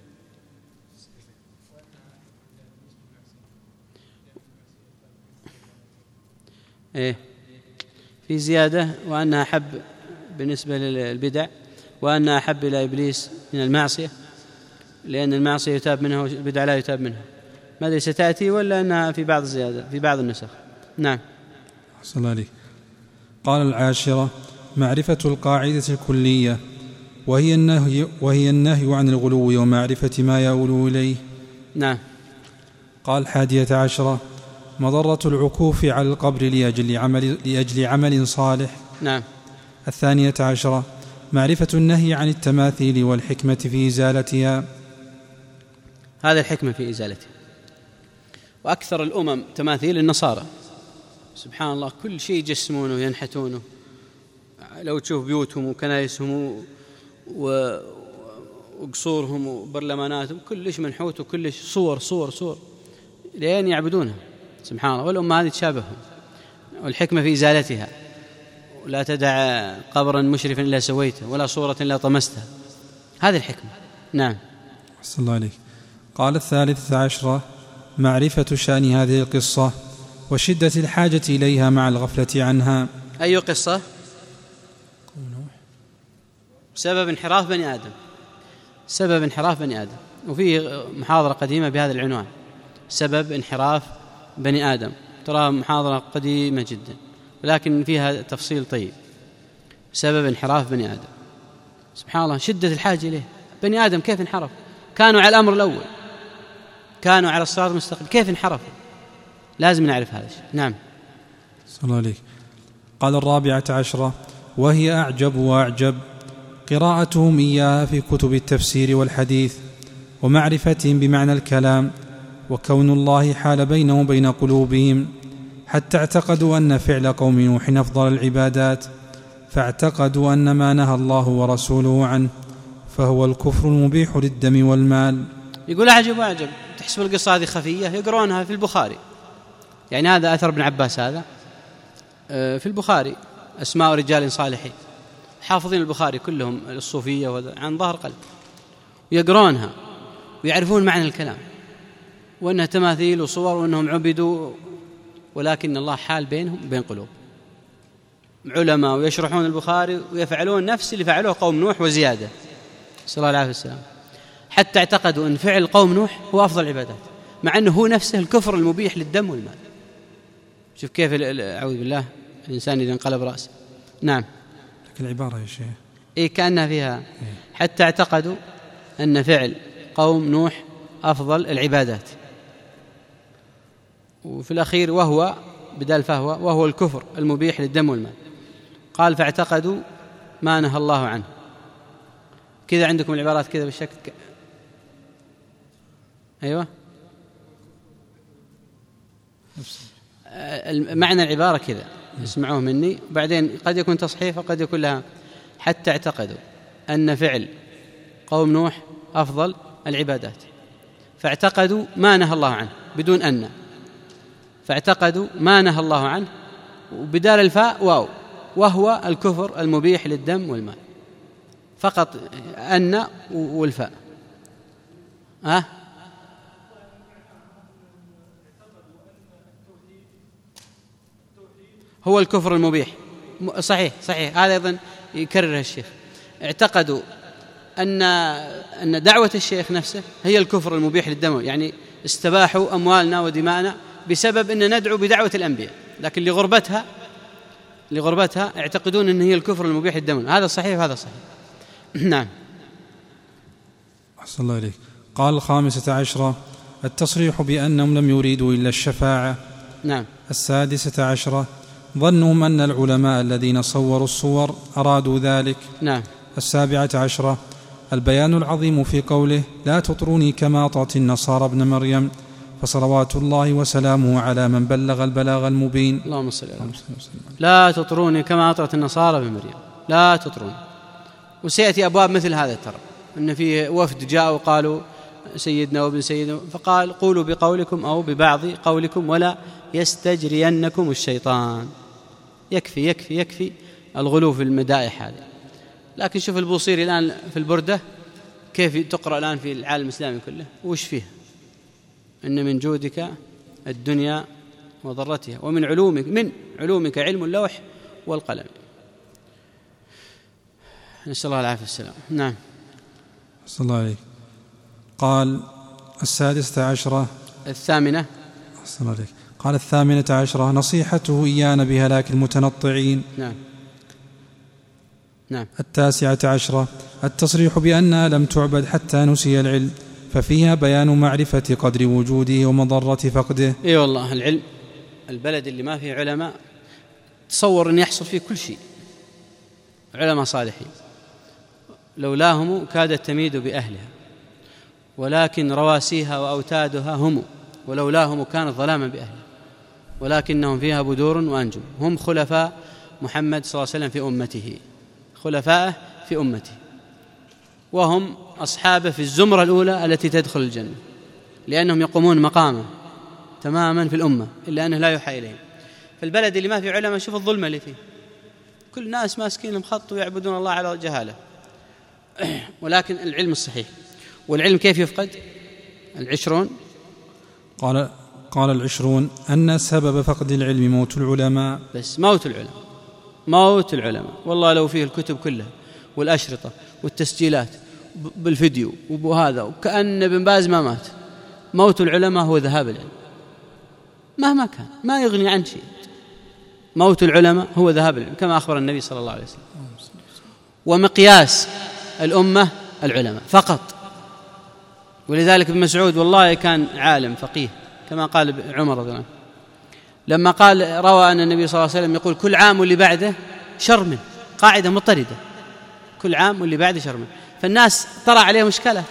S1: إيه في زيادة، وأنها أحب بالنسبة للبدع، وأنها أحب إلى إبليس من المعصية، لأن المعصية يتاب منها والبدع لا يتاب منها. ما أدري ستأتي ولا أنها في بعض الزيادة في بعض النسخ. نعم.
S2: صلى الله عليه. قال العاشرة: معرفة القاعدة الكلية وهي النهي, وهي النهي عن الغلو ومعرفة ما يؤول إليه.
S1: نعم.
S2: قال الحادية عشرة: مضرة العكوف على القبر لأجل عمل, لأجل عمل صالح.
S1: نعم.
S2: الثانية عشرة: معرفة النهي عن التماثيل والحكمة في إزالتها.
S1: هذا الحكمة في إزالتها. وأكثر الأمم تماثيل النصارى، سبحان الله، كل شيء يجسمونه وينحتونه. لو تشوف بيوتهم وكنائسهم وقصورهم وبرلماناتهم كلش منحوت وكلش صور صور صور لين يعبدونها، سبحان الله. والأمة هذه تشابههم. والحكمة في إزالتها، ولا تدع قبرا مشرفا إلا سويته ولا صورة إلا طمستها. هذه الحكمة. نعم.
S2: صلى الله عليه. قال الثالثة عشرة: معرفة شأن هذه القصة وشدة الحاجة إليها مع الغفلة عنها.
S1: أي قصة؟ سبب انحراف بني آدم. سبب انحراف بني آدم، وفيه محاضرة قديمة بهذا العنوان، سبب انحراف بني آدم. ترى محاضرة قديمة جدا ولكن فيها تفصيل طيب. سبب انحراف بني آدم، سبحان الله، شدة الحاجة إليه. بني آدم كيف انحرف؟ كانوا على الأمر الأول، كانوا على الصراط المستقيم، كيف انحرفوا؟ لازم نعرف هذا الشيء. نعم.
S2: صلى الله عليه. قال الرابعة عشرة: وهي أعجب وأعجب قراءتهم إياها في كتب التفسير والحديث ومعرفتهم بمعنى الكلام، وكون الله حال بينهم وبين قلوبهم حتى اعتقدوا أن فعل قوم نوح أفضل العبادات، فاعتقدوا أن ما نهى الله ورسوله عنه فهو الكفر المبيح للدم والمال.
S1: يقول أعجب وأعجب، تحسب القصة هذه خفية، يقرونها في البخاري. يعني هذا أثر ابن عباس، هذا في البخاري، أسماء رجال صالحين حافظين البخاري كلهم الصوفية عن ظهر قلب، ويقرونها ويعرفون معنى الكلام وأنها تماثيل وصور وأنهم عبدوا، ولكن الله حال بينهم وبين قلوب علماء ويشرحون البخاري ويفعلون نفس اللي فعلوه قوم نوح وزيادة، صلى الله عليه وسلم، حتى اعتقدوا أن فعل قوم نوح هو أفضل العبادات، مع أنه هو نفسه الكفر المبيح للدم والمال. شوف كيف، أعوذ بالله، الإنسان إذا انقلب رأسه. نعم.
S2: لكن العبارة يا شيخ
S1: إيه كأنها فيها حتى اعتقدوا أن فعل قوم نوح أفضل العبادات. وفي الأخير وهو بدال فهو وهو الكفر المبيح للدم والمال. قال فاعتقدوا ما نهى الله عنه. كذا عندكم العبارات كذا بالشكل ك... أيوة معنى العبارة كذا اسمعوه مني، بعدين قد يكون تصحيف وقد يكون لها حتى اعتقدوا أن فعل قوم نوح أفضل العبادات، فاعتقدوا ما نهى الله عنه بدون أن، فاعتقدوا ما نهى الله عنه وبدال الفاء واو وهو الكفر المبيح للدم والمال، فقط أن والفاء. ها هو الكفر المبيح، صحيح صحيح هذا أيضا يكررها الشيخ. اعتقدوا أن أن دعوة الشيخ نفسه هي الكفر المبيح للدم، يعني استباحوا أموالنا ودماءنا بسبب أن ندعو بدعوة الأنبياء، لكن لغربتها لغربتها اعتقدون أن هي الكفر المبيح للدم. هذا صحيح وهذا صحيح. نعم.
S2: أحسن الله إليك. قال الخامسة عشرة التصريح بأنهم لم يريدوا إلا الشفاعة.
S1: نعم.
S2: السادسة عشرة ظنهم أن العلماء الذين صوروا الصور أرادوا ذلك.
S1: نعم.
S2: السابعة عشرة البيان العظيم في قوله لا تطروني كما أطرت النصارى ابن مريم، فصلوات الله وسلامه على من بلغ البلاغ المبين.
S1: اللهم صل على محمد. لا تطروني كما أطرت النصارى ابن مريم، لا تطروني. وسيأتي أبواب مثل هذا ترى، أن في وفد جاءوا وقالوا سيدنا وابن سيدنا، فقال قولوا بقولكم أو ببعض قولكم ولا يستجرينكم الشيطان. يكفي يكفي يكفي الغلو في المدائح هذه. لكن شوف البوصيري الآن في البردة كيف تقرأ الآن في العالم الإسلامي كله، وش فيه؟ إن من جودك الدنيا وضرتها ومن علومك من علومك علم اللوح والقلم. نسأل الله العافية والسلام. نعم.
S2: صلى الله عليه. قال السادسة عشرة
S1: الثامنة.
S2: صلى الله عليه. قال الثامنة عشرة نصيحته إيانا بهلاك المتنطعين.
S1: نعم. نعم.
S2: التاسعة عشرة التصريح بأنها لم تعبد حتى نسي العلم، ففيها بيان معرفة قدر وجوده ومضرة فقده.
S1: اي والله العلم، البلد اللي ما فيه علماء تصور أن يحصل فيه كل شيء، علماء صالحين لولاهم كادت تميد بأهلها، ولكن رواسيها وأوتادها هم، ولولاهم كانت ظلاما بأهلها، ولكنهم فيها بدور وأنجم. هم خلفاء محمد صلى الله عليه وسلم في أمته، خلفاءه في أمته، وهم أصحابه في الزمرة الأولى التي تدخل الجنة، لأنهم يقومون مقامه تماما في الأمة، إلا أنه لا يوحى إليهم. في البلد اللي ما في علماء شوف الظلمة اللي فيه، كل الناس ماسكين خط ويعبدون الله على جهالة. ولكن العلم الصحيح، والعلم كيف يفقد؟ العشرون
S2: قال قال العشرون أن سبب فقد العلم موت العلماء.
S1: بس موت العلماء، موت العلماء. والله لو فيه الكتب كلها والأشرطة والتسجيلات بالفيديو وبهذا، وكأن ابن باز ما مات. موت العلماء هو ذهاب العلم مهما كان، ما يغني عن شيء. موت العلماء هو ذهاب العلم كما أخبر النبي صلى الله عليه وسلم. ومقياس الأمة العلماء فقط. ولذلك ابن مسعود والله كان عالم فقيه كما قال عمر رضي الله عنه، لما قال روى أن النبي صلى الله عليه وسلم يقول كل عام واللي بعده شر منه، قاعدة مضطردة، كل عام واللي بعده شر منه. فالناس طرأ عليهم مشكلات،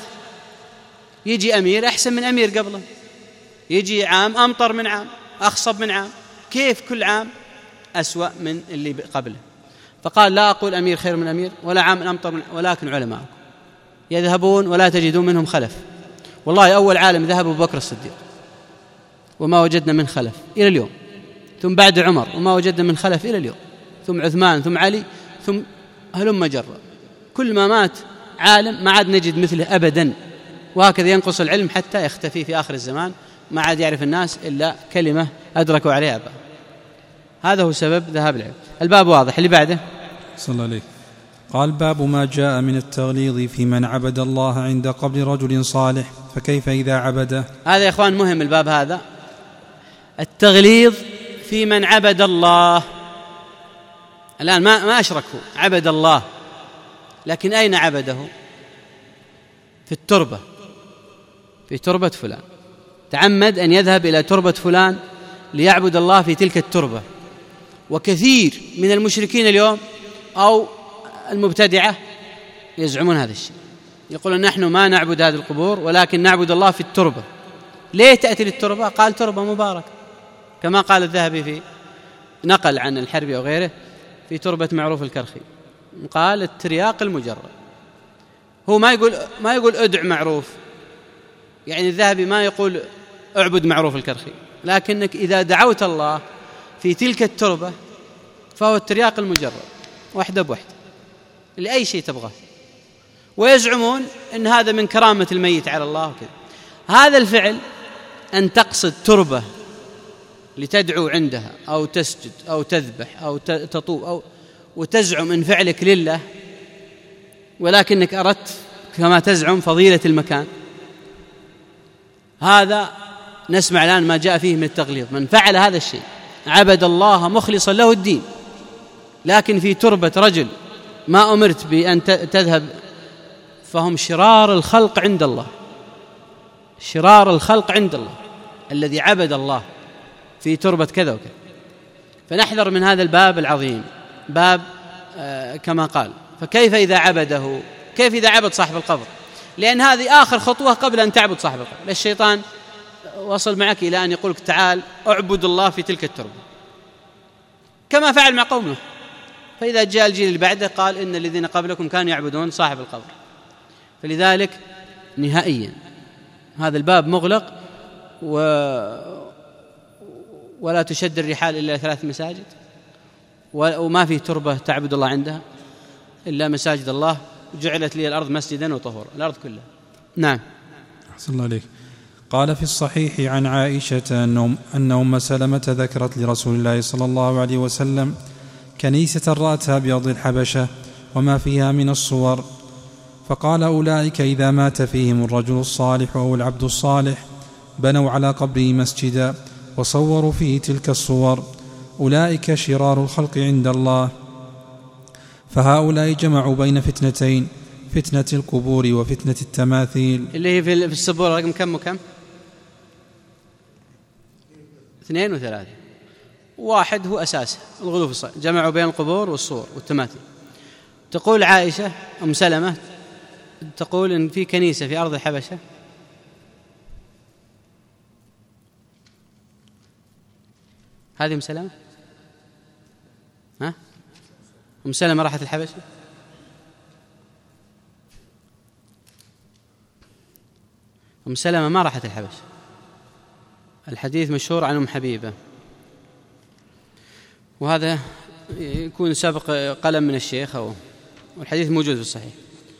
S1: يجي أمير أحسن من أمير قبله، يجي عام أمطر من عام، أخصب من عام، كيف كل عام أسوأ من اللي قبله؟ فقال لا أقول أمير خير من أمير ولا عام أمطر من، ولكن علماء يذهبون ولا تجدون منهم خلف. والله أول عالم ذهب أبو بكر الصديق وما وجدنا من خلف إلى اليوم، ثم بعد عمر وما وجدنا من خلف إلى اليوم، ثم عثمان ثم علي ثم هلم جرا. كل ما مات عالم ما عاد نجد مثله أبدا، وهكذا ينقص العلم حتى يختفي في آخر الزمان، ما عاد يعرف الناس إلا كلمة أدركوا عليها بقى. هذا هو سبب ذهاب العلم. الباب واضح. اللي بعده
S2: صلى الله عليه. قال باب ما جاء من التغليظ في من عبد الله عند قبر رجل صالح، فكيف إذا عبده؟
S1: هذا يا إخوان مهم الباب هذا، التغليظ في من عبد الله. الآن ما ما أشركوا، عبد الله، لكن أين عبده؟ في التربة، في تربة فلان، تعمد أن يذهب إلى تربة فلان ليعبد الله في تلك التربة. وكثير من المشركين اليوم أو المبتدعة يزعمون هذا الشيء، يقولون نحن ما نعبد هذه القبور ولكن نعبد الله في التربة. ليه تأتي للتربة؟ قال تربة مباركة، كما قال الذهبي في نقل عن الحربي وغيره في تربة معروف الكرخي، قال الترياق المجرد. هو ما يقول ما يقول ادع معروف، يعني الذهبي ما يقول اعبد معروف الكرخي، لكنك إذا دعوت الله في تلك التربة فهو الترياق المجرد، واحدة بوحدة لأي شيء تبغاه. ويزعمون أن هذا من كرامة الميت على الله وكذا. هذا الفعل أن تقصد تربة لتدعو عندها أو تسجد أو تذبح أو تطوف أو وتزعم أن فعلك لله، ولكنك أردت كما تزعم فضيلة المكان، هذا نسمع الآن ما جاء فيه من التغليظ. من فعل هذا الشيء عبد الله مخلصا له الدين، لكن في تربة رجل ما أمرت بأن تذهب، فهم شرار الخلق عند الله، شرار الخلق عند الله الذي عبد الله في تربة كذا وكذا. فنحذر من هذا الباب العظيم، باب آه كما قال فكيف إذا عبده، كيف إذا عبد صاحب القبر؟ لأن هذه آخر خطوة قبل أن تعبد صاحب القبر. الشيطان وصل معك إلى أن يقولك تعال أعبد الله في تلك التربة، كما فعل مع قومه. فإذا جاء الجيل اللي بعده قال إن الذين قبلكم كانوا يعبدون صاحب القبر. فلذلك نهائيا هذا الباب مغلق، و... ولا تشد الرحال إلا ثلاث مساجد، وما في تربة تعبد الله عندها إلا مساجد الله، جعلت لي الأرض مسجدا وطهورا، الأرض كلها. نعم.
S2: أحسن الله عليك. قال في الصحيح عن عائشة أن أم سلمة ذكرت لرسول الله صلى الله عليه وسلم كنيسة رأتها بأرض الحبشة وما فيها من الصور، فقال أولئك إذا مات فيهم الرجل الصالح أو العبد الصالح بنوا على قبره مسجدا وصوروا فيه تلك الصور، أولئك شرار الخلق عند الله. فهؤلاء جمعوا بين فتنتين، فتنة القبور وفتنة التماثيل.
S1: اللي هي في السبورة رقم كم وكم؟ اثنين وثلاثة. واحد هو أساسه الغلو في الصلاة، جمعوا بين القبور والصور والتماثيل. تقول عائشة أم سلمة تقول إن في كنيسة في أرض الحبشة هذه أم سلمة؟ ها؟ أم سلمة راحت الحبشة؟ أم سلمة ما راحت الحبشة. الحديث مشهور عن أم حبيبة، وهذا يكون سبق قلم من الشيخ، والحديث موجود في الصحيح.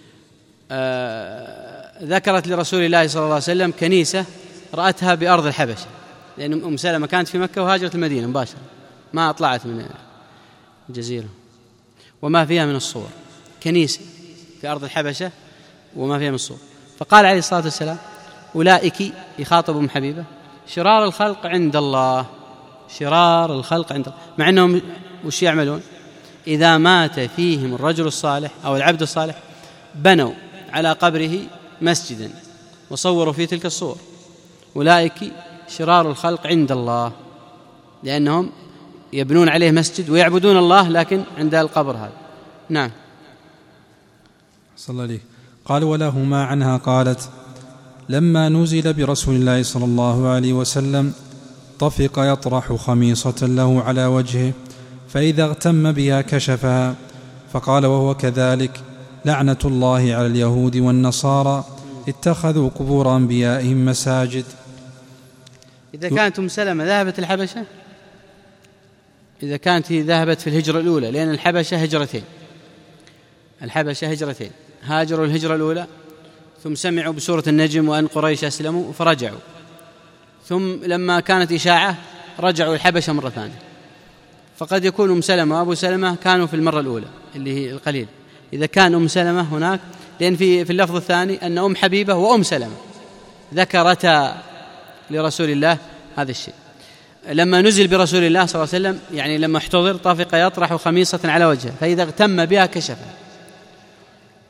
S1: آه ذكرت لرسول الله صلى الله عليه وسلم كنيسة رأتها بأرض الحبشة، لأن أم سلمة كانت في مكة وهاجرت المدينة مباشرة، ما أطلعت من الجزيرة، وما فيها من الصور، كنيسة في أرض الحبشة وما فيها من الصور. فقال عليه الصلاة والسلام أولئك، يخاطب أم حبيبة، شرار الخلق عند الله، شرار الخلق عند الله. مع أنهم وش يعملون؟ إذا مات فيهم الرجل الصالح أو العبد الصالح بنوا على قبره مسجدا وصوروا فيه تلك الصور، أولئك شرار الخلق عند الله، لأنهم يبنون عليه مسجد ويعبدون الله لكن عند القبر هذا. نعم.
S2: صلى الله عليه. قال ولهما عنها قالت لما نزل برسول الله صلى الله عليه وسلم طفق يطرح خميصة له على وجهه، فإذا اغتم بها كشفها، فقال وهو كذلك لعنة الله على اليهود والنصارى اتخذوا قبور أنبيائهم مساجد.
S1: إذا كانت أم سلمة ذهبت الحبشة، إذا كانت ذهبت في الهجرة الأولى، لأن الحبشة هجرتين، الحبشة هجرتين، هاجروا الهجرة الأولى ثم سمعوا بسورة النجم وأن قريش أسلموا فرجعوا، ثم لما كانت إشاعة رجعوا الحبشة مرة ثانية. فقد يكون أم سلمة وأبو سلمة كانوا في المرة الأولى اللي هي القليل، إذا كان أم سلمة هناك، لأن في في اللفظ الثاني أن أم حبيبة وأم سلمة ذكرتا لرسول الله هذا الشيء. لما نزل برسول الله صلى الله عليه وسلم، يعني لما احتضر طفق يطرح خميصة على وجهه، فإذا اغتم بها كشفها.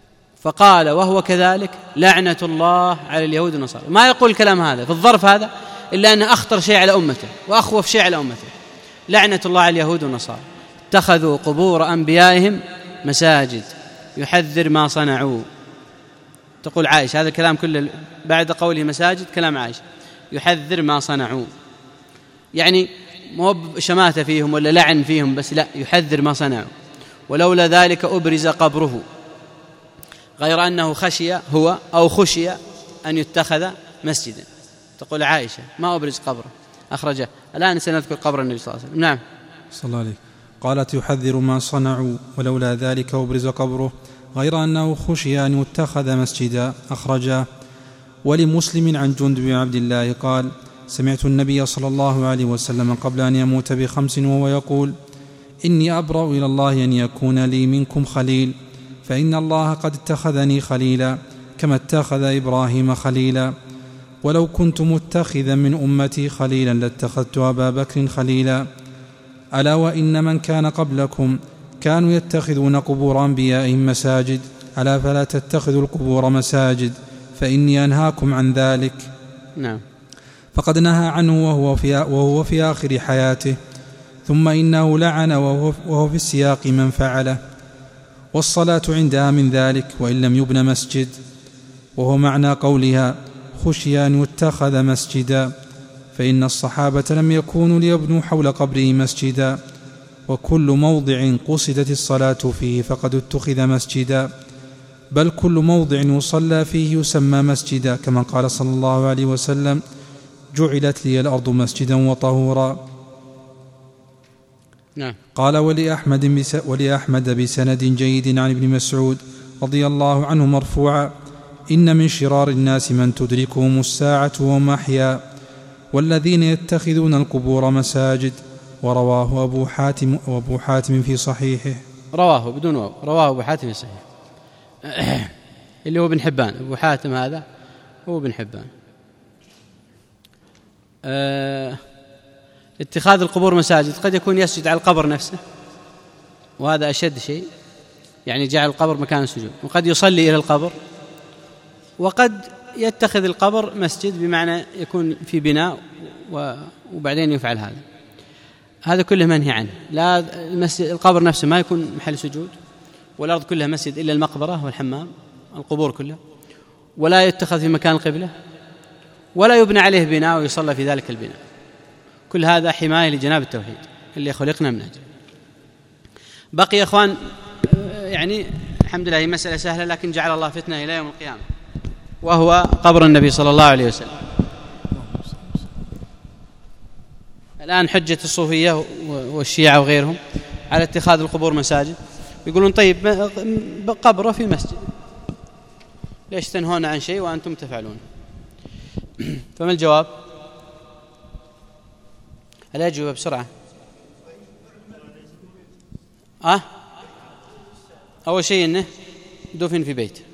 S1: فقال وهو كذلك لعنة الله على اليهود والنصارى. ما يقول الكلام هذا في الظرف هذا إلا أنه أخطر شيء على أمته وأخوف شيء على أمته. لعنة الله على اليهود والنصارى اتخذوا قبور أنبيائهم مساجد، يحذر ما صنعوا. تقول عائشة هذا الكلام كله بعد قوله مساجد، كلام عائشة يحذر ما صنعوا، يعني مو شماتة فيهم ولا لعن فيهم بس، لا، يحذر ما صنعوا. ولولا ذلك أبرز قبره، غير أنه خشي هو أو خشي أن يتخذ مسجدا. تقول عائشة ما أبرز قبره، أخرجه. الآن سنذكر قبر النبي صلى الله عليه وسلم. نعم.
S2: صلى الله عليه. قالت يحذر ما صنعوا ولولا ذلك أبرز قبره غير أنه خشي أن يتخذ مسجدا، أخرجه. ولمسلم عن جندب بن عبد الله قال سمعت النبي صلى الله عليه وسلم قبل أن يموت بخمس وهو يقول إني أبرأ إلى الله أن يكون لي منكم خليل، فإن الله قد اتخذني خليلا كما اتخذ إبراهيم خليلا، ولو كنت متخذا من أمتي خليلا لاتخذت أبا بكر خليلا. ألا وإن من كان قبلكم كانوا يتخذون قبور أنبيائهم مساجد، ألا فلا تتخذوا القبور مساجد فإني أنهاكم عن ذلك.
S1: نعم.
S2: فقد نهى عنه وهو في, وهو في آخر حياته، ثم إنه لعن وهو, وهو في السياق من فعله، والصلاة عندها من ذلك وإن لم يبن مسجد، وهو معنى قولها خشي أن يتخذ مسجدا، فإن الصحابة لم يكونوا ليبنوا حول قبره مسجدا، وكل موضع قصدت الصلاة فيه فقد اتخذ مسجدا، بل كل موضع يصلى فيه يسمى مسجدا، كما قال صلى الله عليه وسلم جعلت لي الأرض مسجدا وطهورا.
S1: نعم.
S2: قال ولأحمد, بس ولأحمد بسند جيد عن ابن مسعود رضي الله عنه مرفوعا إن من شرار الناس من تدركهم الساعة وهم أحياء والذين يتخذون القبور مساجد. ورواه أبو حاتم, وأبو حاتم في صحيحه.
S1: رواه بدون واو، رواه أبو حاتم في صحيح اللي هو ابن حبان. أبو حاتم هذا هو ابن حبان. أه اتخاذ القبور مساجد قد يكون يسجد على القبر نفسه، وهذا أشد شيء، يعني جعل القبر مكان السجود، وقد يصلي إلى القبر، وقد يتخذ القبر مسجد بمعنى يكون في بناء وبعدين يفعل هذا. هذا كله منهي عنه. لا المسجد القبر نفسه ما يكون محل سجود، والأرض كلها مسجد إلا المقبرة والحمام، القبور كلها، ولا يتخذ في مكان القبلة، ولا يبنى عليه بناء ويصلى في ذلك البناء. كل هذا حماية لجناب التوحيد اللي خلقنا من أجله. بقي يا أخوان يعني الحمد لله هي مسألة سهلة، لكن جعل الله فتنة إلى يوم القيامة، وهو قبر النبي صلى الله عليه وسلم. الآن حجة الصوفية والشيعة وغيرهم على اتخاذ القبور مساجد، يقولون طيب قبره في مسجد، ليش تنهون عن شيء وأنتم تفعلون؟ فما الجواب؟ هل أجوب بسرعة؟ أه؟ أول شيء أنه دفن في بيت،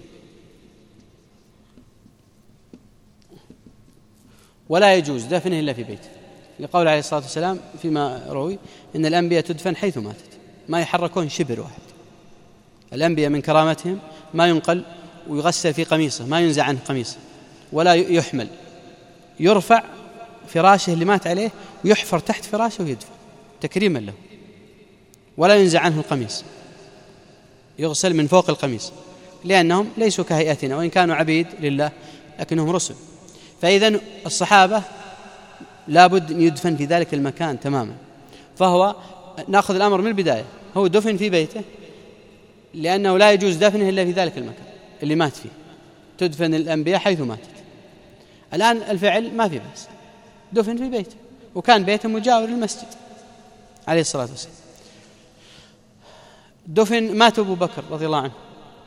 S1: ولا يجوز دفنه إلا في بيت، لقول عليه الصلاة والسلام فيما روي إن الأنبياء تدفن حيث ماتت، ما يحركون شبر واحد. الأنبياء من كرامتهم ما ينقل ويغسل في قميصه، ما ينزع عنه قميصه ولا يحمل، يرفع فراشه اللي مات عليه ويحفر تحت فراشه ويدفن تكريما له، ولا ينزع عنه القميص، يغسل من فوق القميص، لأنهم ليسوا كهيئتنا وإن كانوا عبيد لله لكنهم رسل. فإذن الصحابة لابد أن يدفن في ذلك المكان تماما. فهو نأخذ الأمر من البداية، هو دفن في بيته لأنه لا يجوز دفنه إلا في ذلك المكان اللي مات فيه، تدفن الأنبياء حيث ماتت. الآن الفعل ما في بأس، دفن في بيته، وكان بيته مجاور للمسجد عليه الصلاة والسلام. دفن مات أبو بكر رضي الله عنه،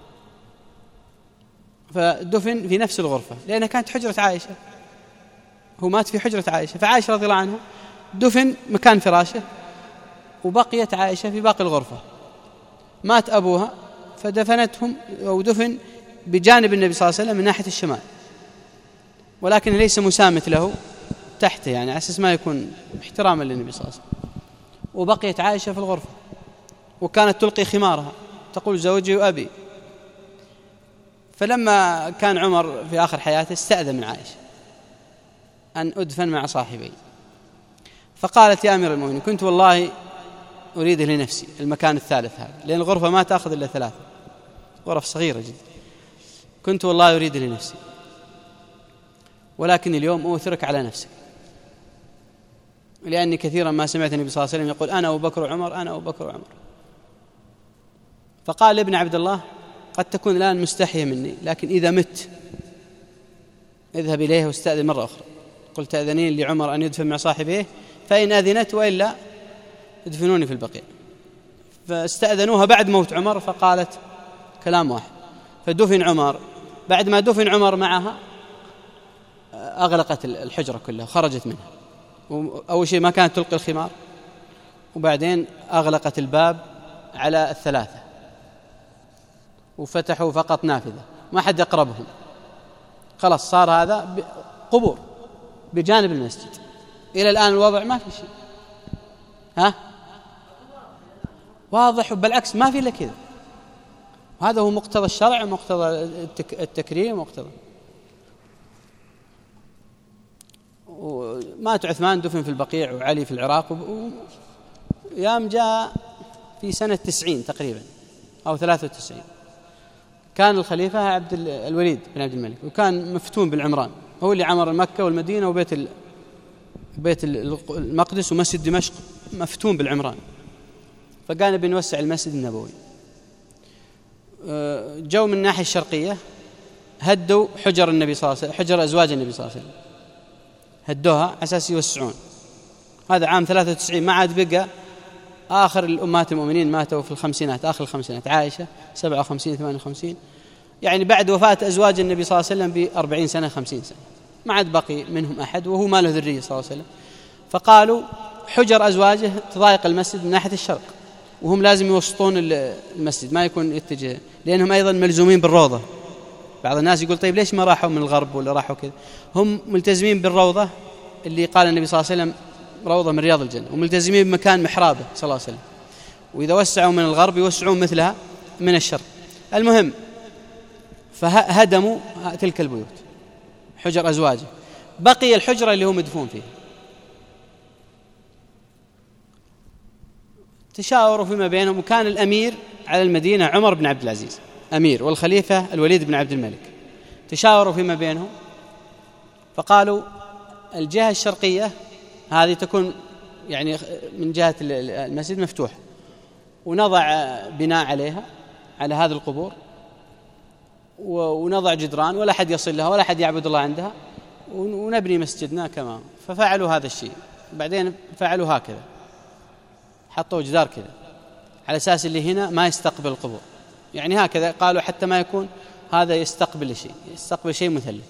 S1: فدفن في نفس الغرفة لأنها كانت حجرة عائشة، هو مات في حجرة عائشة، فعائشة رضي الله عنها دفن مكان فراشه، وبقيت عائشة في باقي الغرفة. مات أبوها فدفنتهم أو دفن بجانب النبي صلى الله عليه وسلم من ناحية الشمال، ولكن ليس مسامت له تحته، يعني على أساس ما يكون احتراما للنبي صلى الله عليه وسلم. وبقيت عائشة في الغرفة، وكانت تلقي خمارها تقول زوجي وأبي. فلما كان عمر في آخر حياته استأذن من عائشة أن أدفن مع صاحبي، فقالت يا أمير المؤمنين كنت والله أريد لنفسي المكان الثالث هذا، لأن الغرفة ما تأخذ إلا ثلاثة، غرف صغيرة جدا، كنت والله أريد لنفسي، ولكن اليوم أوثرك على نفسك، لأني كثيرا ما سمعت النبي صلى الله عليه وسلم يقول أنا أبو بكر وعمر، أنا أبو بكر وعمر. فقال ابن عبد الله قد تكون الآن مستحية مني، لكن إذا مت اذهب إليه واستأذن مرة أخرى، قلت أذنين لعمر أن يدفن مع صاحبيه، فإن أذنت وإلا ادفنوني في البقيع. فاستأذنوها بعد موت عمر، فقالت كلام واحد، فدفن عمر. بعد ما دفن عمر معها أغلقت الحجرة كلها وخرجت منها، أول شيء ما كانت تلقي الخمار، وبعدين أغلقت الباب على الثلاثة وفتحوا فقط نافذة ما حد يقربهم، خلاص صار هذا قبور بجانب المسجد. إلى الآن الوضع ما في شيء، ها واضح، بالعكس ما في إلا كذا، وهذا هو مقتضى الشرع ومقتضى التكريم ومقتضى. ومات عثمان دفن في البقيع وعلي في العراق، ويام جاء في سنة تسعين تقريبا أو ثلاثة وتسعين كان الخليفة عبد الوليد بن عبد الملك، وكان مفتون بالعمران، هو اللي عمر مكة والمدينة وبيت بيت المقدس ومسجد دمشق، مفتون بالعمران. فقال بنوسع المسجد النبوي، جو من الناحية الشرقية هدوا حجر النبي صلى الله عليه وسلم، حجر أزواج النبي صلى الله عليه وسلم هدوها على أساس يوسعون. هذا عام ثلاثة وتسعين، ما عاد بقى آخر الأمهات المؤمنين ماتوا في الخمسينات، آخر الخمسينات، عائشة سبعة وخمسين ثمانية وخمسين، يعني بعد وفاة أزواج النبي صلى الله عليه وسلم بأربعين سنة خمسين سنة، ما عاد بقي منهم أحد، وهو ما له ذرية صلى الله عليه وسلم. فقالوا حجر أزواجه تضايق المسجد من ناحية الشرق، وهم لازم يوسطون المسجد ما يكون يتجه، لأنهم أيضا ملزومين بالروضة. بعض الناس يقول طيب ليش ما راحوا من الغرب ولا راحوا كذا؟ هم ملتزمين بالروضة اللي قال النبي صلى الله عليه وسلم روضة من رياض الجنة، وملتزمين بمكان محرابه صلى الله عليه وسلم، وإذا وسعوا من الغرب يوسعون مثلها من الشرق. المهم فهدموا تلك البيوت حجر أزواجه، بقي الحجرة اللي هم يدفون فيها. تشاوروا فيما بينهم، وكان الأمير على المدينة عمر بن عبد العزيز أمير، والخليفة الوليد بن عبد الملك. تشاوروا فيما بينهم فقالوا الجهة الشرقية هذه تكون يعني من جهة المسجد مفتوح، ونضع بناء عليها على هذه القبور، ونضع جدران ولا أحد يصل لها ولا أحد يعبد الله عندها، ونبني مسجدنا كما. ففعلوا هذا الشيء. بعدين فعلوا هكذا، حطوا جدار كذا على أساس اللي هنا ما يستقبل القبور، يعني هكذا قالوا حتى ما يكون هذا يستقبل شيء، يستقبل شيء مثلث.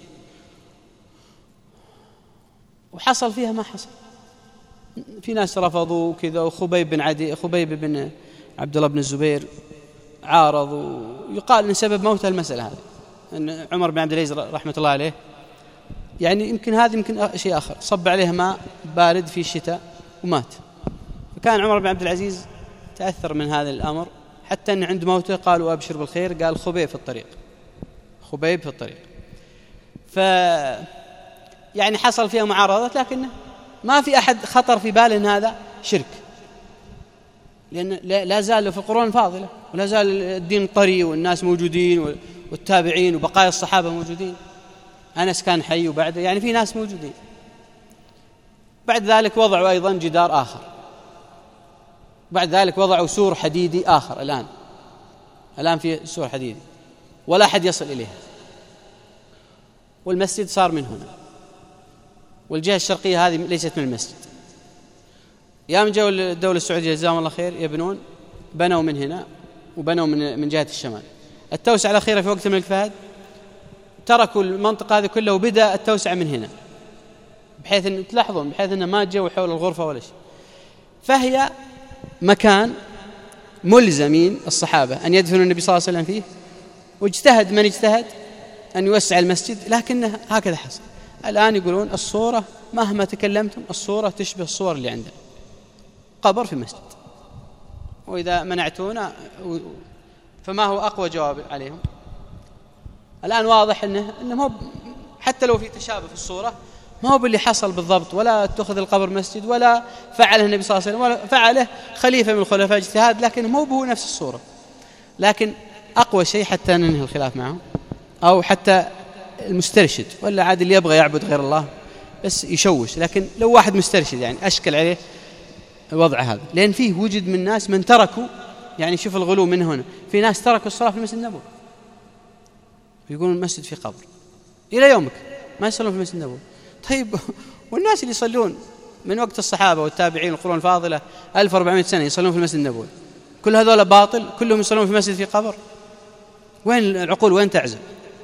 S1: وحصل فيها ما حصل، في ناس رفضوا كذا، وخبيب بن عدي خبيب بن عبد الله بن الزبير عارض، ويقال ان سبب موته المسألة هذه، ان عمر بن عبد العزيز رحمة الله عليه يعني يمكن هذا يمكن شيء آخر، صب عليه ماء بارد في الشتاء ومات. فكان عمر بن عبد العزيز تأثر من هذا الأمر، حتى أن عند موته قالوا أبشر بالخير، قال خبيب في الطريق، خبيب في الطريق. ف يعني حصل فيها معارضات، لكن ما في أحد خطر في باله أن هذا شرك، لأن لا زال في القرون الفاضلة، ولا زال الدين طري، والناس موجودين، والتابعين وبقايا الصحابة موجودين، أنس كان حي وبعده يعني في ناس موجودين. بعد ذلك وضعوا أيضا جدار آخر، بعد ذلك وضعوا سور حديدي آخر، الآن الآن في سور حديدي ولا أحد يصل إليها، والمسجد صار من هنا، والجهة الشرقية هذه ليست من المسجد. يا من جو الدولة السعودية جزاهم الله خير يبنون، بنوا من هنا وبنوا من من جهة الشمال. التوسعة الأخيرة في وقت الملك فهد تركوا المنطقة هذه كلها، وبدأ التوسعة من هنا، بحيث أن تلاحظون بحيث أن ما جو حول الغرفة ولا شيء. فهي مكان ملزمين الصحابة أن يدفنوا النبي صلى الله عليه وسلم فيه، واجتهد من اجتهد أن يوسع المسجد، لكنه هكذا حصل. الآن يقولون الصورة مهما تكلمتم الصورة تشبه الصور اللي عندنا، قبر في مسجد، وإذا منعتونا فما هو أقوى جواب عليهم؟ الآن واضح أنه, إنه مو حتى لو في تشابه في الصورة ما هو باللي حصل بالضبط، ولا اتخذ القبر مسجد ولا فعله النبي صلى الله عليه وسلم ولا فعله خليفة من الخلفاء اجتهاد، لكن مو به نفس الصورة. لكن أقوى شيء حتى ننهي الخلاف معه أو حتى المسترشد، ولا عاد اللي يبغى يعبد غير الله بس يشوش، لكن لو واحد مسترشد يعني أشكل عليه الوضع هذا، لأن فيه وجد من الناس من تركوا، يعني شوف الغلو من هنا، في ناس تركوا الصلاة في المسجد النبوي يقولون المسجد في قبر إلى يومك ما يصلون في المسجد النبوي. طيب والناس اللي يصلون من وقت الصحابة والتابعين القرون الفاضلة ألف وأربعمائة سنة يصلون في المسجد النبوي، كل هذول باطل كلهم يصلون في مسجد في قبر؟ وين العقول وين تعزم؟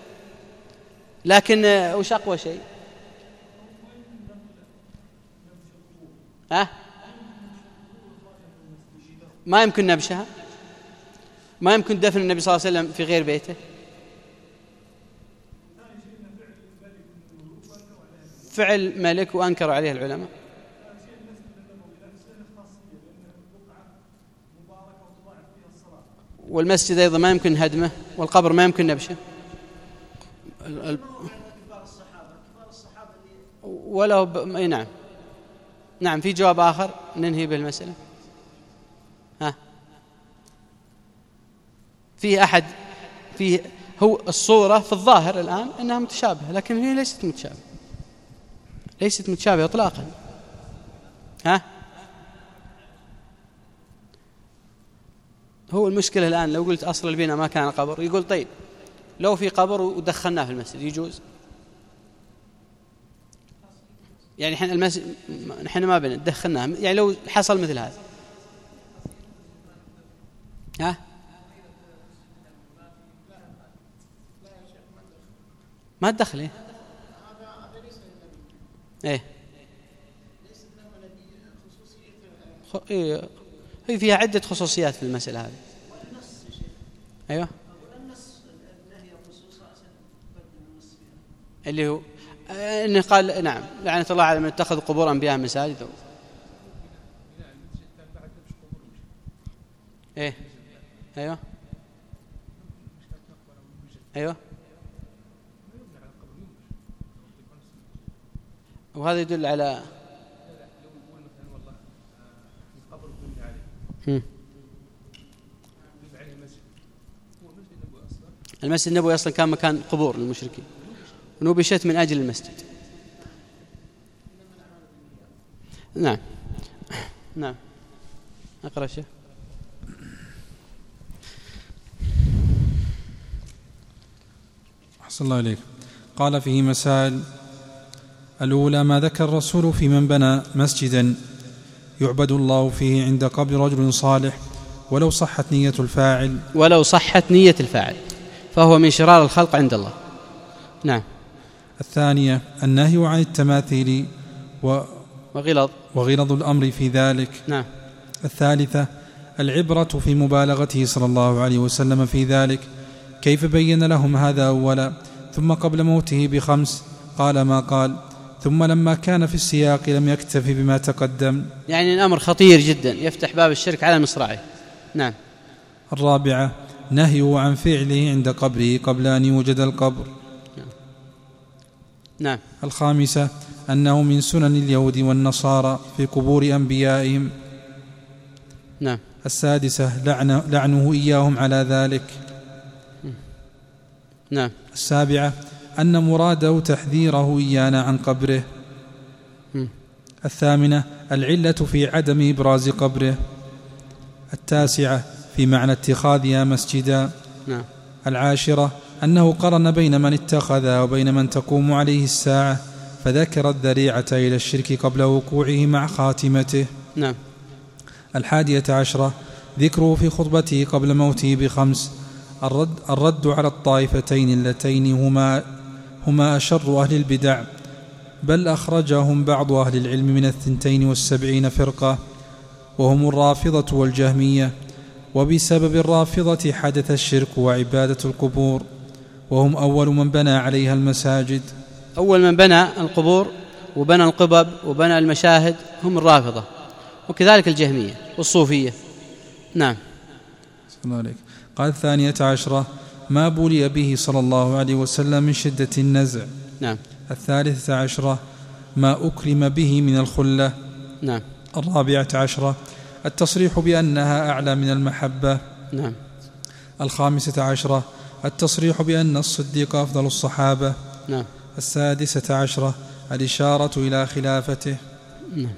S1: لكن وش أقوى شيء؟ ها؟ ما يمكن نبشها، ما يمكن دفن النبي صلى الله عليه وسلم في غير بيته. فعل ملك وأنكروا عليه العلماء. والمسجد أيضا ما يمكن هدمه، والقبر ما يمكن نبشه. ولو ب... نعم نعم في جواب آخر ننهي بالمسألة. ها في أحد فيه هو الصورة في الظاهر الآن أنها متشابهة، لكن هي ليست متشابهة، ليست متشابهة إطلاقا. ها هو المشكلة الآن لو قلت أصل البناء ما كان قبر، يقول طيب لو في قبر ودخلناه في المسجد يجوز؟ يعني إحنا المسجد نحن ما بنا دخلناه، يعني لو حصل مثل هذا ها ما تدخل ايه ايه ايه هي فيها عدة خصوصيات في المسألة هذه. ايوه اللي هو انه قال نعم لعنة الله على من اتخذ قبور انبياء مساجد. ايه ايوه ايوه وهذا يدل على هم. المسجد النبوي أصلا كان مكان قبور للمشركين ونبشت من أجل المسجد. نعم نعم أقرأ شيء.
S2: أحسن الله إليك. قال فيه مسائل: الأولى ما ذكر الرسول في من بنى مسجدا يعبد الله فيه عند قبر رجل صالح ولو صحت نية الفاعل
S1: ولو صحت نية الفاعل فهو من شرار الخلق عند الله. نعم.
S2: الثانية النهي عن التماثيل و
S1: وغلظ
S2: وغلظ الأمر في ذلك.
S1: نعم.
S2: الثالثة العبرة في مبالغته صلى الله عليه وسلم في ذلك، كيف بين لهم هذا أولا ثم قبل موته بخمس قال ما قال، ثم لما كان في السياق لم يكتفي بما تقدم.
S1: يعني الأمر خطير جدا يفتح باب الشرك على مصراعيه. نعم.
S2: الرابعة نهيه عن فعله عند قبره قبل أن يوجد القبر.
S1: نعم.
S2: الخامسة أنه من سنن اليهود والنصارى في قبور أنبيائهم.
S1: نعم.
S2: السادسة لعنه, لعنه إياهم على ذلك.
S1: نعم.
S2: السابعة أن مراده تحذيره إيانا عن قبره.
S1: م.
S2: الثامنة العلة في عدم إبراز قبره. التاسعة في معنى اتخاذها مسجدا.
S1: نعم.
S2: العاشرة أنه قرن بين من اتخذها وبين من تقوم عليه الساعة فذكر الذريعة إلى الشرك قبل وقوعه مع خاتمته.
S1: نعم.
S2: الحادية عشرة ذكره في خطبته قبل موته بخمس الرد, الرد على الطائفتين اللتين هما, هما أشر أهل البدع، بل أخرجهم بعض أهل العلم من الثنتين والسبعين فرقة، وهم الرافضة والجهمية، وبسبب الرافضة حدث الشرك وعبادة القبور، وهم أول من بنى عليها المساجد.
S1: أول من بنى القبور وبنى القبب وبنى المشاهد هم الرافضة، وكذلك الجهمية والصوفية. نعم.
S2: الله عليك. قال الثانية عشرة ما بولي به صلى الله عليه وسلم من شدة النزع.
S1: نعم.
S2: الثالثة عشرة ما أكرم به من الخلة.
S1: نعم.
S2: الرابعة عشرة التصريح بأنها أعلى من المحبة.
S1: نعم.
S2: الخامسة عشرة التصريح بأن الصديق أفضل الصحابة.
S1: نعم.
S2: السادسة عشرة الإشارة إلى خلافته.
S1: نعم.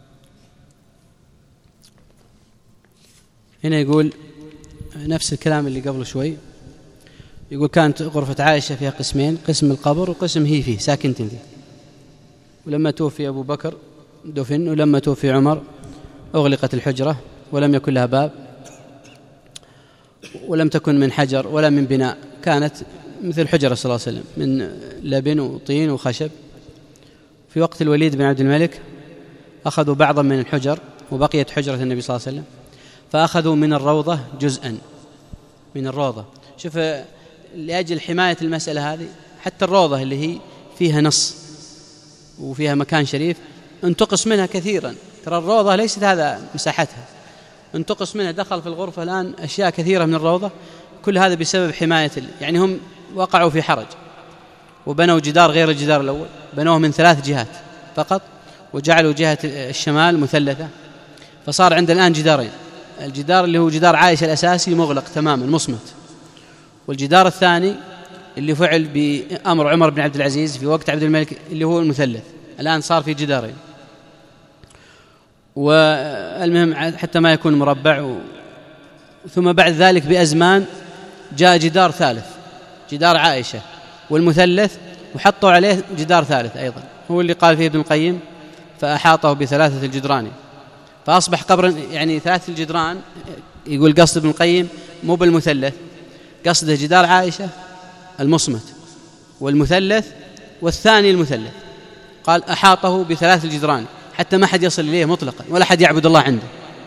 S1: هنا يقول نفس الكلام اللي قبل شوي، يقول كانت غرفة عائشة فيها قسمين، قسم القبر وقسم هي فيه ساكنة فيه، ولما توفي أبو بكر دفن، ولما توفي عمر أغلقت الحجرة ولم يكن لها باب، ولم تكن من حجر ولا من بناء، كانت مثل حجرة صلى الله عليه وسلم من لبن وطين وخشب. في وقت الوليد بن عبد الملك أخذوا بعضا من الحجر وبقيت حجرة النبي صلى الله عليه وسلم، فأخذوا من الروضة جزءا من الروضة. شوف لأجل حماية المسألة هذه، حتى الروضة اللي هي فيها نص وفيها مكان شريف انتقص منها كثيرا، ترى الروضة ليست هذا مساحتها، انتقص منها، دخل في الغرفة الآن أشياء كثيرة من الروضة، كل هذا بسبب حماية ال... يعني هم وقعوا في حرج وبنوا جدار غير الجدار الأول، بنوه من ثلاث جهات فقط وجعلوا جهة الشمال مثلثة، فصار عندنا الآن جدارين، الجدار اللي هو جدار عائشة الأساسي مغلق تماما مصمت، والجدار الثاني اللي فعل بأمر عمر بن عبد العزيز في وقت عبد الملك اللي هو المثلث، الآن صار في جدارين. والمهم حتى ما يكون مربع و... ثم بعد ذلك بأزمان جاء جدار ثالث، جدار عائشة والمثلث، وحطوا عليه جدار ثالث أيضا، هو اللي قال فيه ابن القيم فأحاطه بثلاثة الجدران، فأصبح قبر يعني ثلاثة الجدران. يقول قصد ابن القيم مو بالمثلث، قصده جدار عائشة المصمت والمثلث والثاني المثلث، قال أحاطه بثلاث الجدران حتى ما حد يصل إليه مطلقا ولا حد يعبد الله عنده،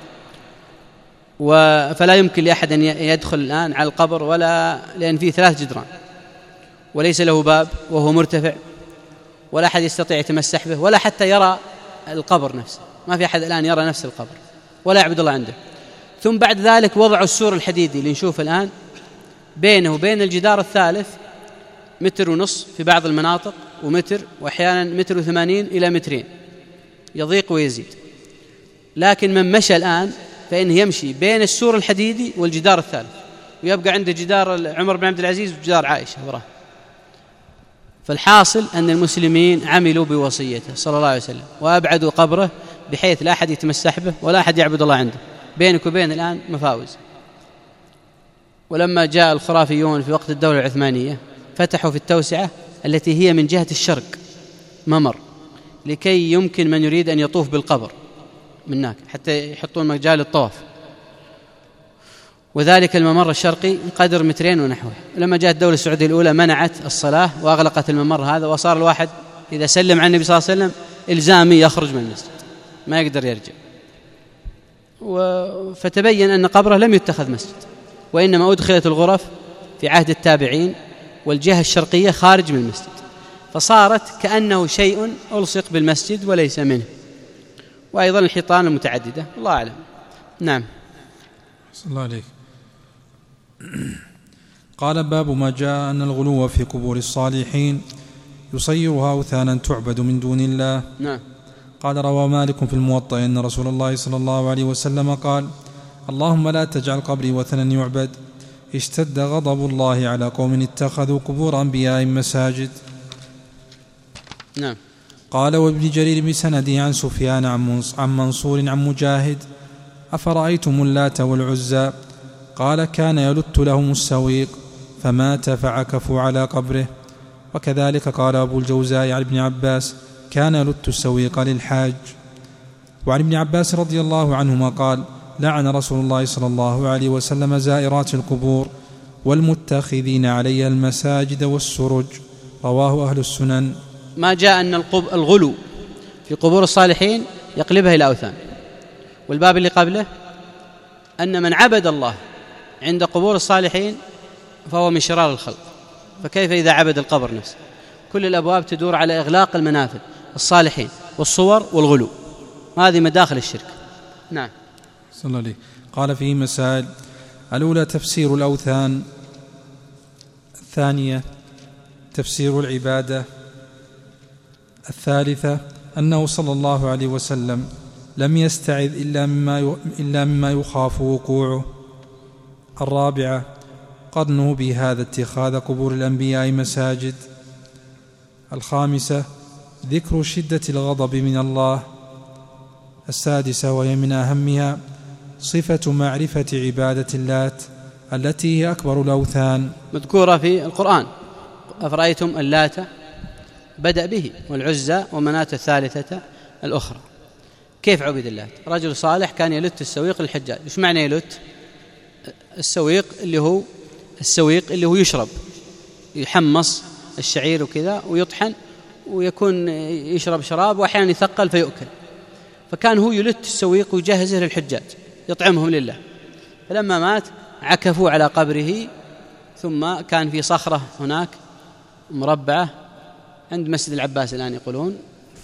S1: فلا يمكن لأحد أن يدخل الآن على القبر ولا، لأن فيه ثلاث جدران وليس له باب وهو مرتفع، ولا أحد يستطيع يتمسح به ولا حتى يرى القبر نفسه، ما في أحد الآن يرى نفس القبر ولا يعبد الله عنده. ثم بعد ذلك وضعوا السور الحديدي اللي نشوفه الآن بينه وبين الجدار الثالث متر ونص في بعض المناطق، ومتر، وأحيانا متر وثمانين إلى مترين، يضيق ويزيد. لكن من مشى الآن فإنه يمشي بين السور الحديدي والجدار الثالث، ويبقى عنده جدار عمر بن عبد العزيز وجدار عائشة وراه. فالحاصل أن المسلمين عملوا بوصيته صلى الله عليه وسلم وأبعدوا قبره بحيث لا أحد يتمسح به ولا أحد يعبد الله عنده، بينك وبين الآن مفاوز. ولما جاء الخرافيون في وقت الدولة العثمانية فتحوا في التوسعة التي هي من جهة الشرق ممر، لكي يمكن من يريد أن يطوف بالقبر من هناك حتى يحطون مجال الطواف، وذلك الممر الشرقي قدر مترين ونحوه. لما جاءت الدولة السعودية الأولى منعت الصلاة وأغلقت الممر هذا، وصار الواحد إذا سلم عن النبي صلى الله عليه وسلم إلزامي يخرج من المسجد، ما يقدر يرجع. فتبين أن قبره لم يتخذ مسجد، وإنما أدخلت الغرف في عهد التابعين والجهة الشرقية خارج من المسجد، فصارت كأنه شيء ألصق بالمسجد وليس منه. وأيضا الحيطان المتعددة، الله أعلم. نعم.
S2: صلى الله عليك. قال باب ما جاء أن الغلو في قبور الصالحين يصيرها أوثانا تعبد من دون الله.
S1: نعم.
S2: قال روى مالك في الموطأ أن رسول الله صلى الله عليه وسلم قال اللهم لا تجعل قبري وثنا يعبد، اشتد غضب الله على قوم اتخذوا قبور أنبياء مساجد.
S1: نعم.
S2: قال وابن جرير بسنده عن سفيان عن منصور عن مجاهد أفرأيتم اللات والعزى؟ قال كان يلت لهم السويق فمات فعكفوا على قبره. وكذلك قال أبو الجوزاء عن ابن عباس كان يلت السويق للحاج. وعن ابن عباس رضي الله عنهما قال لعن رسول الله صلى الله عليه وسلم زائرات القبور والمتخذين عليها المساجد والسرج. رواه أهل السنن.
S1: ما جاء أن الغلو في قبور الصالحين يقلبها إلى أوثان. والباب اللي قبله أن من عبد الله عند قبور الصالحين فهو من شرار الخلق، فكيف إذا عبد القبر نفسه؟ كل الأبواب تدور على إغلاق المنافذ، الصالحين والصور والغلو، هذه مداخل الشرك. نعم.
S2: صلى الله عليه. قال فيه مسائل: الأولى تفسير الأوثان. الثانية تفسير العبادة. الثالثة أنه صلى الله عليه وسلم لم يستعذ إلا مما إلا مما يخاف وقوعه. الرابعة قرنه بهذا اتخاذ قبور الأنبياء مساجد. الخامسة ذكر شدة الغضب من الله. السادسة وهي من أهمها صفة معرفة عبادة اللات التي هي أكبر الأوثان
S1: مذكورة في القرآن. أفرأيتم اللات بدأ به والعزى ومناة الثالثة الأخرى. كيف عبد اللات؟ رجل صالح كان يلت السويق للحجاج. إيش معنى يلت؟ السويق اللي هو السويق اللي هو يشرب، يحمص الشعير وكذا ويطحن ويكون يشرب شراب وأحيانا يثقل فيؤكل. فكان هو يلت السويق ويجهزه للحجاج يطعمهم لله. فلما مات عكفوا على قبره، ثم كان في صخرة هناك مربعة عند مسجد العباس الآن يقولون،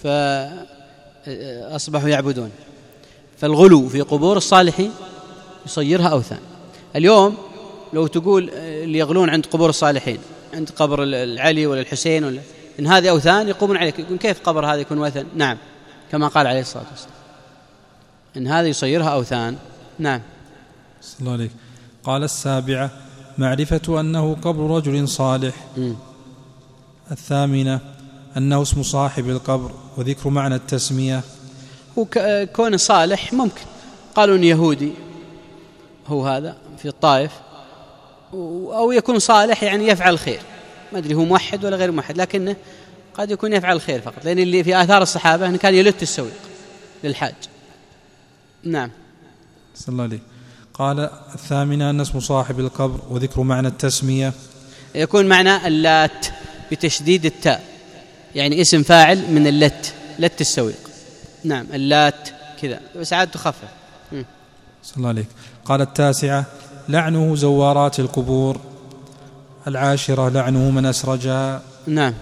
S1: فأصبحوا يعبدون. فالغلو في قبور الصالحين يصيرها أوثان. اليوم لو تقول اللي يغلون عند قبور الصالحين، عند قبر العلي ولا الحسين ولا إن هذه أوثان، يقومون عليك يقول كيف قبر هذا يكون وثن؟ نعم، كما قال عليه الصلاة والسلام إن هذا يصيرها أوثان. نعم.
S2: صلى الله عليه. قال السابعة معرفة أنه قبر رجل صالح. م. الثامنة أنه اسم صاحب القبر وذكر معنى التسمية.
S1: هو كون صالح ممكن قالوا إن يهودي هو هذا في الطائف، أو يكون صالح يعني يفعل خير، ما أدري هو موحد ولا غير موحد، لكنه قد يكون يفعل خير فقط، لأن اللي في آثار الصحابة أنه كان يلت السويق للحاج. نعم.
S2: صلى الله عليه. قال الثامنة أن اسم صاحب القبر وذكر معنى التسمية.
S1: يكون معنى اللات بتشديد التاء، يعني اسم فاعل من اللت، لت السويق. نعم، اللات كذا، بس عاد تخفف.
S2: صلى الله عليه. قال التاسعة لعنه زوارات القبور. العاشرة لعنه من أسرجها.
S1: نعم.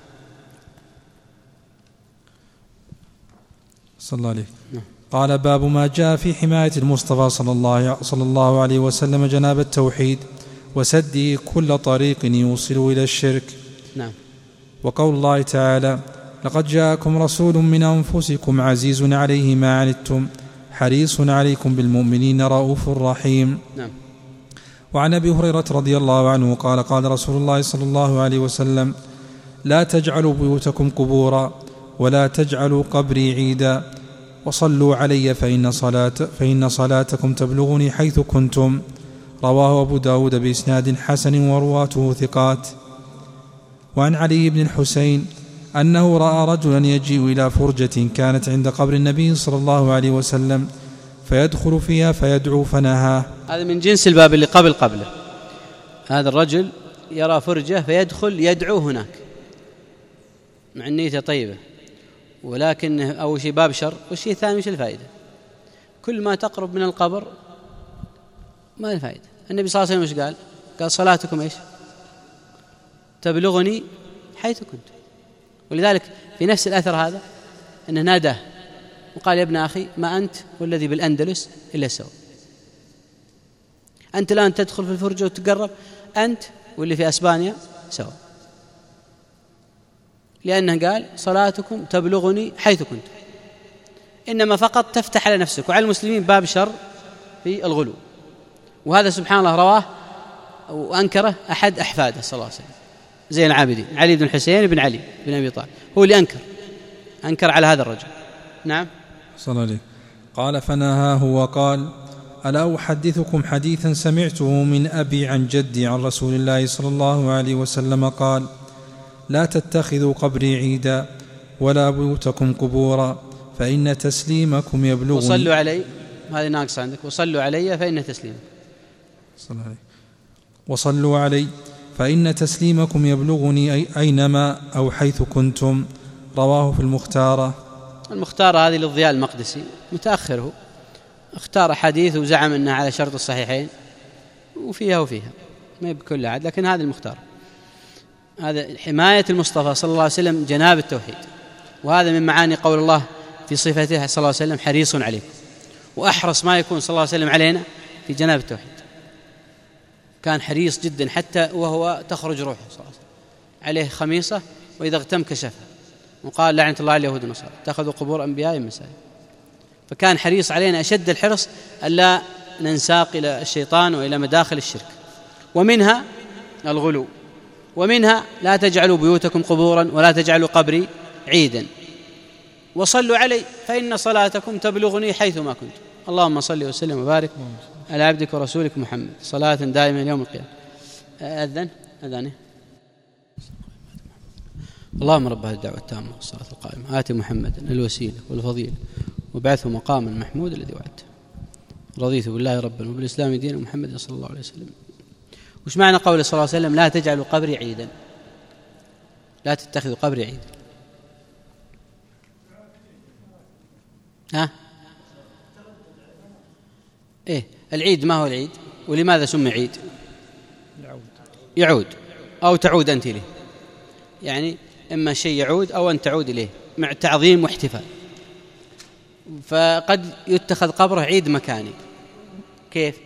S2: صلى الله عليه. نعم. قال باب ما جاء في حماية المصطفى صلى الله, صلى الله عليه وسلم جناب التوحيد وسده كل طريق يوصل إلى الشرك.
S1: نعم.
S2: وقول الله تعالى لقد جاءكم رسول من أنفسكم عزيز عليه ما عنتم حريص عليكم بالمؤمنين رؤوف رحيم.
S1: نعم.
S2: وعن أبي هريرة رضي الله عنه قال قال رسول الله صلى الله عليه وسلم لا تجعلوا بيوتكم قبورا ولا تجعلوا قبري عيدا وصلوا علي فإن, صلاة فإن صلاتكم تبلغني حيث كنتم. رواه أبو داود بإسناد حسن ورواته ثقات. وعن علي بن الحسين أنه رأى رجلا يجيء إلى فرجة كانت عند قبر النبي صلى الله عليه وسلم فيدخل فيها فيدعو فنهاه.
S1: هذا من جنس الباب اللي قبل قبله. هذا الرجل يرى فرجة فيدخل يدعو هناك مع النية طيبة، ولكن أول شيء باب شر، والشيء الثاني مش الفائدة. كل ما تقرب من القبر ما الفائدة. النبي صلى الله عليه وسلم قال قال صلاتكم إيش؟ تبلغني حيث كنت. ولذلك في نفس الأثر هذا أنه ناداه وقال يا ابن أخي ما أنت والذي بالأندلس إلا سوا. أنت الآن تدخل في الفرجة وتقرب، أنت واللي في أسبانيا سوا، لأنه قال صلاتكم تبلغني حيث كنت. إنما فقط تفتح على نفسك وعلى المسلمين باب شر في الغلو. وهذا سبحان الله رواه وأنكره أحد أحفاده صلى الله عليه وسلم زين العابدين علي بن الحسين بن علي بن أبي طالب، هو اللي أنكر أنكر على هذا الرجل. نعم.
S2: صلى الله عليه. قال فنهاه وقال ألا أحدثكم حديثا سمعته من أبي عن جدي عن رسول الله صلى الله عليه وسلم قال لا تتخذوا قبري عيدا ولا بيوتكم قبورا فإن تسليمكم يبلغني.
S1: وصلوا علي، هذه ناقص عندك، وصلوا علي فإن تسليمكم.
S2: صلى الله عليه. وصلوا علي فإن تسليمكم يبلغني أي أينما أو حيث كنتم. رواه في المختارة.
S1: المختارة هذه للضياء المقدسي متأخره، اختار حديث وزعم أنها على شرط الصحيحين وفيها وفيها ما بكل عاد، لكن هذا المختار. هذا حماية المصطفى صلى الله عليه وسلم جناب التوحيد، وهذا من معاني قول الله في صفته صلى الله عليه وسلم حريص عليكم، وأحرص ما يكون صلى الله عليه وسلم علينا في جناب التوحيد. كان حريص جدا حتى وهو تخرج روحه صلى الله عليه وسلم عليه خميصة وإذا اغتم كشفها، وقال لعنة الله على اليهود والنصارى اتخذوا قبور أنبيائهم مساجد. فكان حريص علينا أشد الحرص ألا ننساق إلى الشيطان وإلى مداخل الشرك. ومنها الغلو، ومنها لا تجعلوا بيوتكم قبورا ولا تجعلوا قبري عيدا، وصلوا علي فإن صلاتكم تبلغني حيثما كنت. اللهم صل وسلم وبارك على عبدك ورسولك محمد صلاة دائمة يوم القيامة. أذن أذانه. اللهم رب هذه الدعوة التامة والصلاة القائمة آت محمدا الوسيلة والفضيلة وابعثه مقاما محمود الذي وعدته. رضيت بالله ربا وبالإسلام دينا ومحمد صلى الله عليه وسلم. وش معنى قول صلى الله عليه وسلم لا تجعلوا قبري عيدا؟ لا تتخذوا قبري عيدا. ها إيه العيد ما هو العيد؟ ولماذا سمي عيد؟ يعود أو تعود أنت إليه، يعني إما شيء يعود أو أن تعود إليه مع تعظيم واحتفال. فقد يتخذ قبره عيد مكاني. كيف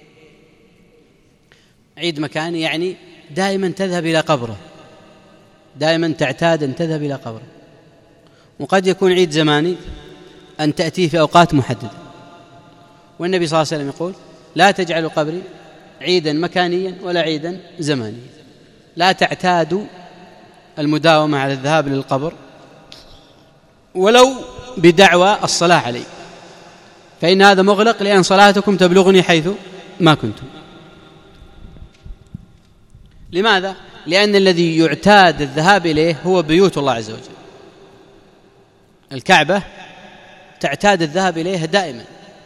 S1: عيد مكاني؟ يعني دائما تذهب إلى قبره، دائما تعتاد أن تذهب إلى قبره. وقد يكون عيد زماني أن تأتي في أوقات محددة. والنبي صلى الله عليه وسلم يقول لا تجعلوا قبري عيدا مكانيا ولا عيدا زمانيا. لا تعتادوا المداومة على الذهاب للقبر ولو بدعوى الصلاة عليه، فإن هذا مغلق، لأن صلاتكم تبلغني حيث ما كنتم. لماذا؟ لأن الذي يعتاد الذهاب إليه هو بيوت الله عز وجل. الكعبة تعتاد الذهاب إليها دائما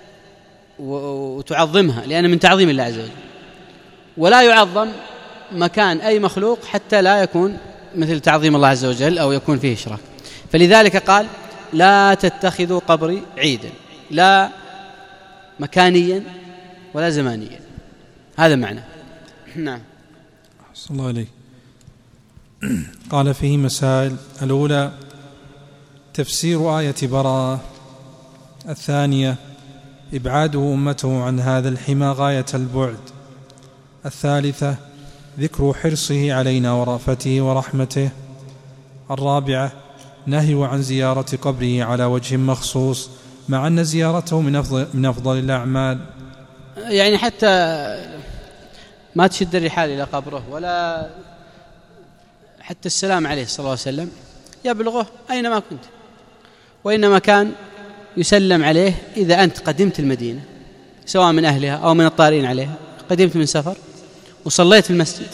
S1: وتعظمها لأن من تعظيم الله عز وجل، ولا يعظم مكان أي مخلوق حتى لا يكون مثل تعظيم الله عز وجل أو يكون فيه إشراك. فلذلك قال لا تتخذوا قبري عيدا، لا مكانيا ولا زمانيا. هذا معنى. نعم.
S2: أحسن الله عليك. قال فيه مسائل: الأولى تفسير آية براءة. الثانية إبعاده أمته عن هذا الحمى غاية البعد. الثالثة ذكر حرصه علينا ورأفته ورحمته. الرابعة نهي عن زيارة قبره على وجه مخصوص، مع أن زيارته من أفضل, من أفضل الأعمال.
S1: يعني حتى ما تشد الرحال إلى قبره ولا حتى السلام عليه صلى الله عليه وسلم يبلغه أينما كنت، وإنما كان يسلم عليه إذا أنت قدمت المدينة سواء من أهلها أو من الطارئين عليها، قدمت من سفر وصليت في المسجد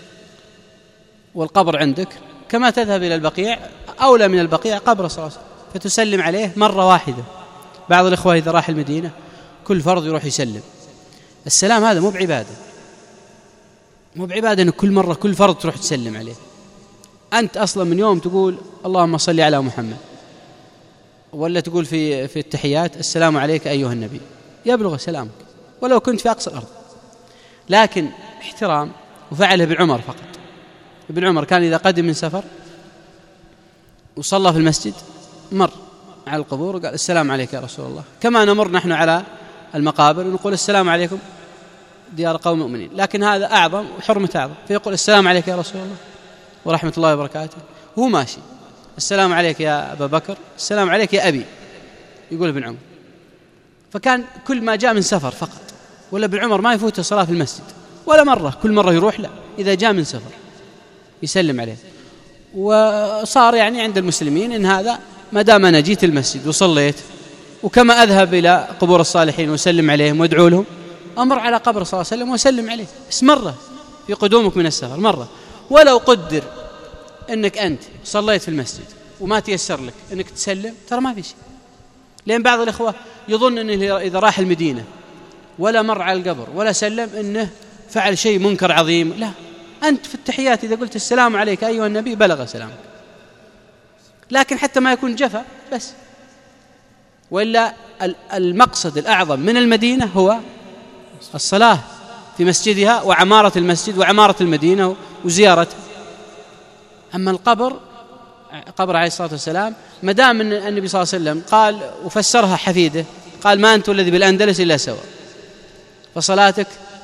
S1: والقبر عندك، كما تذهب إلى البقيع أولى من البقيع قبر صلى الله عليه وسلم فتسلم عليه مرة واحدة. بعض الإخوة إذا راح المدينة كل فرض يروح يسلم. السلام هذا مو بعبادة، مو بعبادة أن كل مرة كل فرض تروح تسلم عليه. أنت أصلا من يوم تقول اللهم صل على محمد، ولا تقول في في التحيات السلام عليك أيها النبي، يبلغ سلامك ولو كنت في أقصى الأرض. لكن احترام، وفعله ابن عمر فقط. ابن عمر كان إذا قدم من سفر وصلى في المسجد مر على القبور وقال السلام عليك يا رسول الله، كما نمر نحن على المقابر ونقول السلام عليكم ديار قوم مؤمنين، لكن هذا أعظم وحرمة أعظم، فيقول السلام عليك يا رسول الله ورحمة الله وبركاته وهو ماشي. السلام عليك يا أبا بكر، السلام عليك يا أبي، يقول ابن عمر. فكان كل ما جاء من سفر فقط، ولا ابن عمر ما يفوت الصلاة في المسجد ولا مرة، كل مرة يروح لا، إذا جاء من سفر يسلم عليه. وصار يعني عند المسلمين إن هذا ما دام أنا جيت المسجد وصليت، وكما أذهب إلى قبور الصالحين وسلم عليهم وادعو لهم، أمر على قبر صلى الله عليه وسلم وسلم عليه بس مرة في قدومك من السفر مرة. ولو قدر أنك أنت صليت في المسجد وما تيسر لك أنك تسلم، ترى ما في شيء. لأن بعض الإخوة يظن أنه إذا راح المدينة ولا مر على القبر ولا سلم أنه فعل شيء منكر عظيم. لا، أنت في التحيات إذا قلت السلام عليك أيها النبي بلغ سلامك، لكن حتى ما يكون جفا بس. وإلا المقصد الأعظم من المدينة هو الصلاة في مسجدها وعمارة المسجد وعمارة المدينة وزيارته. أما القبر، قبر عليه الصلاة والسلام، مدام أن النبي صلى الله عليه وسلم قال وفسرها حفيده، قال ما أنت الذي بالأندلس إلا سواء، فصلاتك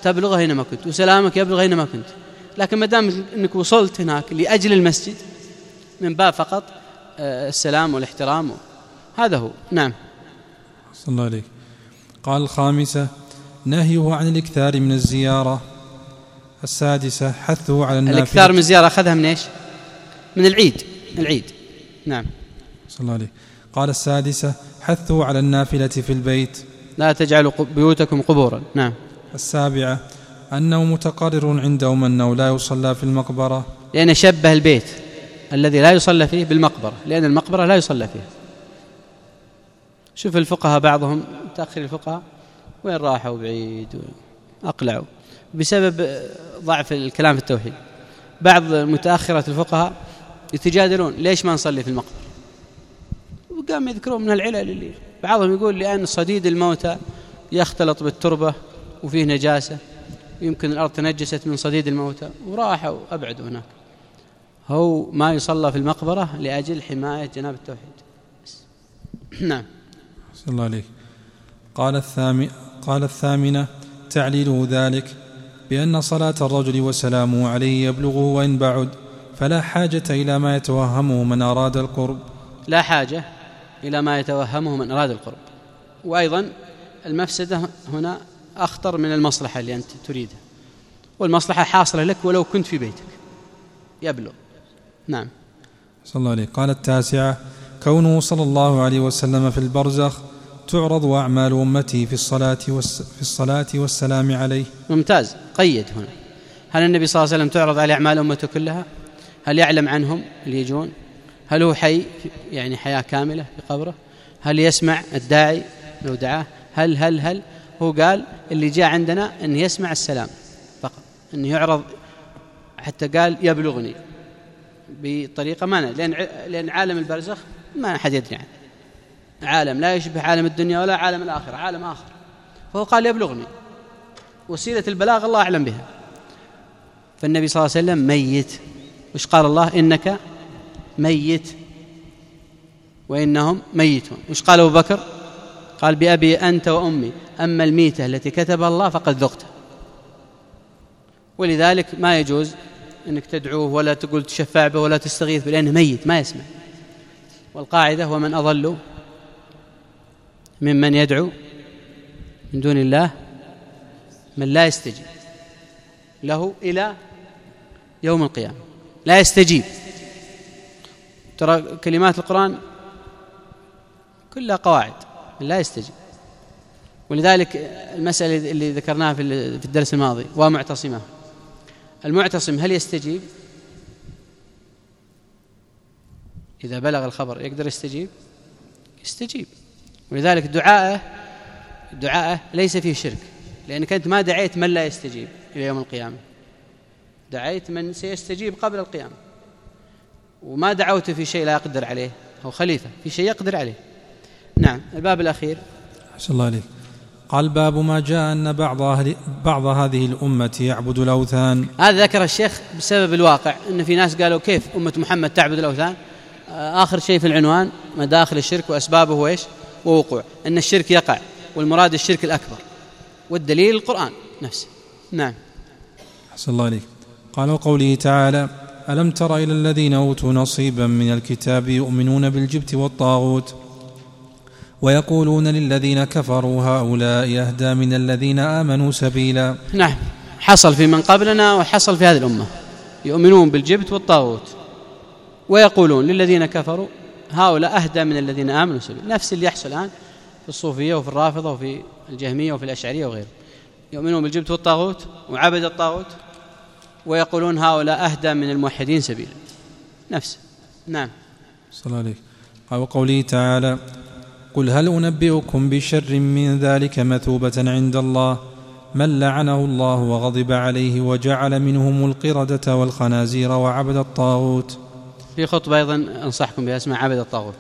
S1: تبلغه أينما كنت، وسلامك يبلغ أينما كنت. لكن ما دام أنك وصلت هناك لأجل المسجد من باب فقط السلام والاحترام، هذا هو. نعم.
S2: صلى الله عليك. قال الخامسة نهيه عن الإكثار من الزيارة. السادسة حثه على النافلة.
S1: الإكثار من الزيارة أخذها من إيش؟ من العيد. العيد. نعم.
S2: صلى الله عليه. قال السادسة حثه على النافلة في البيت.
S1: لا تجعلوا بيوتكم قبورا. نعم.
S2: السابعة أنه متقرر عندهم أنه لا يصلى في المقبرة،
S1: لأن شبه البيت الذي لا يصلى فيه بالمقبرة، لأن المقبرة لا يصلى فيها. شوف الفقهاء بعضهم تأخير الفقهاء وين راحوا بعيد وأقلعوا بسبب ضعف الكلام في التوحيد. بعض متأخرة الفقهاء يتجادلون ليش ما نصلي في المقبرة، وقام يذكرون من العلل اللي بعضهم يقول لأن صديد الموتى يختلط بالتربة وفيه نجاسة، يمكن الأرض تنجست من صديد الموتى، وراحوا أبعدوا هناك. هو ما يصلى في المقبرة لأجل حماية جناب التوحيد. نعم.
S2: صلى الله عليه. قال الثامن قال الثامنة تعليله ذلك بأن صلاة الرجل وسلامه عليه يبلغه وإن بعد، فلا حاجة إلى ما يتوهمه من أراد القرب.
S1: لا حاجة إلى ما يتوهمه من أراد القرب. وأيضا المفسدة هنا أخطر من المصلحة اللي أنت تريدها، والمصلحة حاصلة لك ولو كنت في بيتك، يبلغ. نعم.
S2: صلى الله عليه. قال التاسعة كونه صلى الله عليه وسلم في البرزخ تعرض أعمال أمته في الصلاة في الصلاة والسلام عليه.
S1: ممتاز. قيد هنا، هل النبي صلى الله عليه وسلم تعرض عليه أعمال أمته كلها؟ هل يعلم عنهم اللي يجون؟ هل هو حي يعني حياة كاملة في قبره؟ هل يسمع الداعي لو دعاه؟ هل هل هل هو قال اللي جاء عندنا أن يسمع السلام فقط، أن يعرض، حتى قال يبلغني بطريقة ما، لأن لأن عالم البرزخ ما أحد يدري عنه، عالم لا يشبه عالم الدنيا ولا عالم الآخرة، عالم آخر. فهو قال يبلغني، وسيلة البلاغ الله أعلم بها. فالنبي صلى الله عليه وسلم ميت، وش قال الله؟ إنك ميت وإنهم ميتون. وش قال أبو بكر؟ قال بأبي أنت وأمي، أما الميتة التي كتبها الله فقد ذقتها. ولذلك ما يجوز أنك تدعوه ولا تقول تشفع به ولا تستغيث به، لأنه ميت ما يسمع. والقاعدة ومن أضل ممن يدعو من دون الله من لا يستجيب له إلى يوم القيامة. لا يستجيب. ترى كلمات القرآن كلها قواعد، من لا يستجيب. ولذلك المسألة اللي ذكرناها في الدرس الماضي ومعتصمة، المعتصم هل يستجيب؟ إذا بلغ الخبر يقدر يستجيب؟ يستجيب. ولذلك دعاءه دعاءه ليس فيه شرك، لأنك أنت ما دعيت من لا يستجيب إلى يوم القيامة، دعيت من سيستجيب قبل القيامة، وما دعوت في شيء لا يقدر عليه، هو خليفة في شيء يقدر عليه. نعم. الباب الأخير.
S2: أحسن الله عليك. قال باب ما جاء أن بعض, أهل بعض هذه الأمة يعبد الأوثان.
S1: هذا ذكر الشيخ بسبب الواقع، أن في ناس قالوا كيف أمة محمد تعبد الأوثان. آخر شيء في العنوان مداخل الشرك وأسبابه وإيش ووقوع، أن الشرك يقع، والمراد الشرك الأكبر، والدليل القرآن نفسه. نعم.
S2: أحسن الله عليك. قال وقوله تعالى ألم تر إلى الذين أوتوا نصيبا من الكتاب يؤمنون بالجبت والطاغوت ويقولون للذين كفروا هؤلاء أهدى من الذين آمنوا سبيلا.
S1: نعم. حصل في من قبلنا وحصل في هذه الأمة، يؤمنون بالجبت والطاغوت ويقولون للذين كفروا هؤلاء أهدى من الذين آمنوا سبيلا. نفس اللي يحصل الآن في الصوفية وفي الرافضة وفي الجهمية وفي الأشعرية وغيره، يؤمنون بالجبت والطاغوت وعبد الطاغوت ويقولون هؤلاء أهدى من الموحدين سبيلا. نفسه. نعم.
S2: صلى الله عليه. قال وقوله تعالى قل هل أنبئكم بشر من ذلك مثوبة عند الله من لعنه الله وغضب عليه وجعل منهم القردة والخنازير وعبد الطاغوت.
S1: في خطبة أيضا أنصحكم بها اسمها عبد الطاغوت،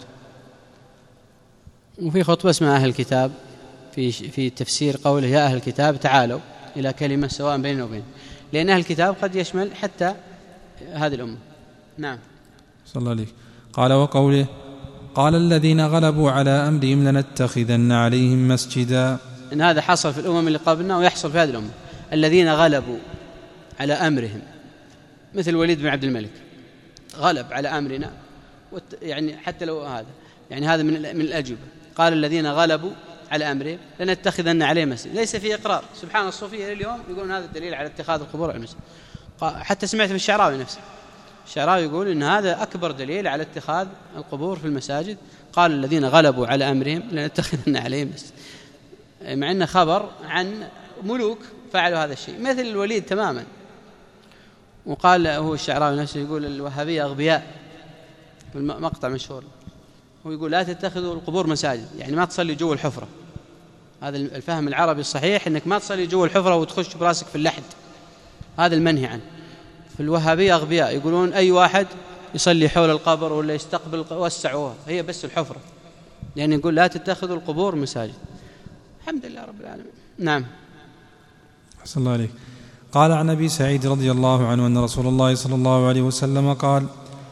S1: وفي خطبة اسمها أهل الكتاب في في تفسير قوله يا أهل الكتاب تعالوا إلى كلمة سواء بيننا وبين، لأن أهل الكتاب قد يشمل حتى هذه الأمة. نعم.
S2: صلى الله عليه. قال وقوله قال الذين غلبوا على أمرهم لنتخذن عليهم مسجدا.
S1: إن هذا حصل في الأمم اللي قبلنا ويحصل في هذه الأمة. الذين غلبوا على أمرهم، مثل الوليد بن عبد الملك غلب على أمرنا، يعني حتى لو هذا يعني هذا من من الأجوبة. قال الذين غلبوا على أمرهم لنتخذن عليه مسجد، ليس فيه إقرار. سبحان الصوفية اليوم يقولون هذا الدليل على اتخاذ القبور على المسجد. حتى سمعت من الشعراوي نفسه، الشعراوي يقول إن هذا أكبر دليل على اتخاذ القبور في المساجد. قال الذين غلبوا على أمرهم لنتخذن عليه مسجد، مع أنه خبر عن ملوك فعلوا هذا الشيء مثل الوليد تماما. وقال هو الشعراوي نفسه يقول الوهابية أغبياء، مقطع مشهور، هو يقول لا تتخذوا القبور مساجد، يعني ما تصلي جوا الحفرة. هذا الفهم العربي الصحيح، أنك ما تصلي جوا الحفرة وتخش براسك في اللحد، هذا المنهي عنه. في الوهابية أغبياء يقولون أي واحد يصلي حول القبر ولا يستقبل وسعوها، هي بس الحفرة، لأن يعني يقول لا تتخذوا القبور مساجد. الحمد لله رب العالمين. نعم.
S2: أحسن الله عليك. قال عن أبي سعيد رضي الله عنه أن رسول الله صلى الله عليه وسلم قال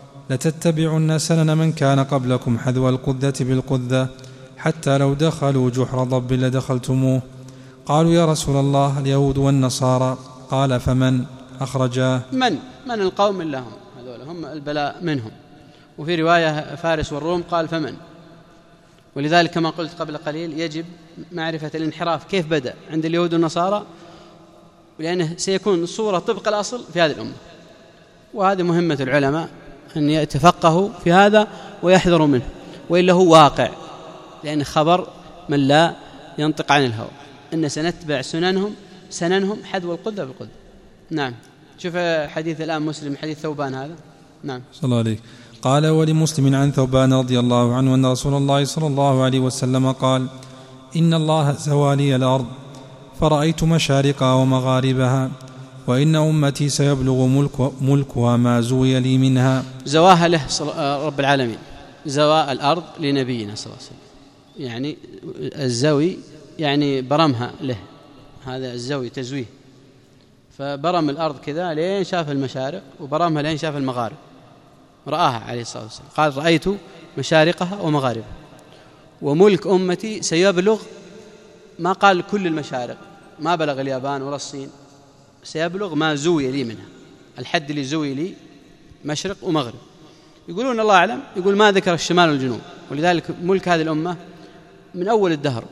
S2: لتتبعن سنن من كان قبلكم حذو القذة بالقذة حتى لو دخلوا جحر ضب لدخلتموه. قالوا يا رسول الله اليهود والنصارى، قال فمن؟ أخرجاه.
S1: من من القوم إلا هم، هذول هم البلاء منهم. وفي رواية فارس والروم قال فمن. ولذلك كما قلت قبل قليل يجب معرفة الانحراف كيف بدأ عند اليهود والنصارى، لأنه سيكون صورة طبق الأصل في هذه الأمة. وهذه مهمة العلماء أن يتفقهوا في هذا ويحذروا منه، وإلا هو واقع، لأن خبر من لا ينطق عن الهوى إن سنتبع سننهم سننهم حذو القذة بالقذة. نعم. شوف حديث الآن مسلم، حديث ثوبان هذا. نعم.
S2: صلى الله عليه. قال ولمسلم عن ثوبان رضي الله عنه أن رسول الله صلى الله عليه وسلم قال إن الله زوى لي الأرض فرأيت مشارقها ومغاربها، وإن أمتي سيبلغ ملك ملكها ما زوي لي منها.
S1: زواها له رب العالمين، زوى الأرض لنبينا صلى الله عليه وسلم، يعني الزوي يعني برمها له، هذا الزوي تزويه. فبرم الأرض كذا لين شاف المشارق، وبرمها لين شاف المغارب، رآها عليه الصلاة والسلام. قال رأيت مشارقها ومغاربها، وملك أمتي سيبلغ، ما قال كل المشارق، ما بلغ اليابان ولا الصين، سيبلغ ما زوي لي منها، الحد اللي زوي لي مشرق ومغرب. يقولون الله أعلم، يقول ما ذكر الشمال والجنوب. ولذلك ملك هذه الأمة من أول الدهر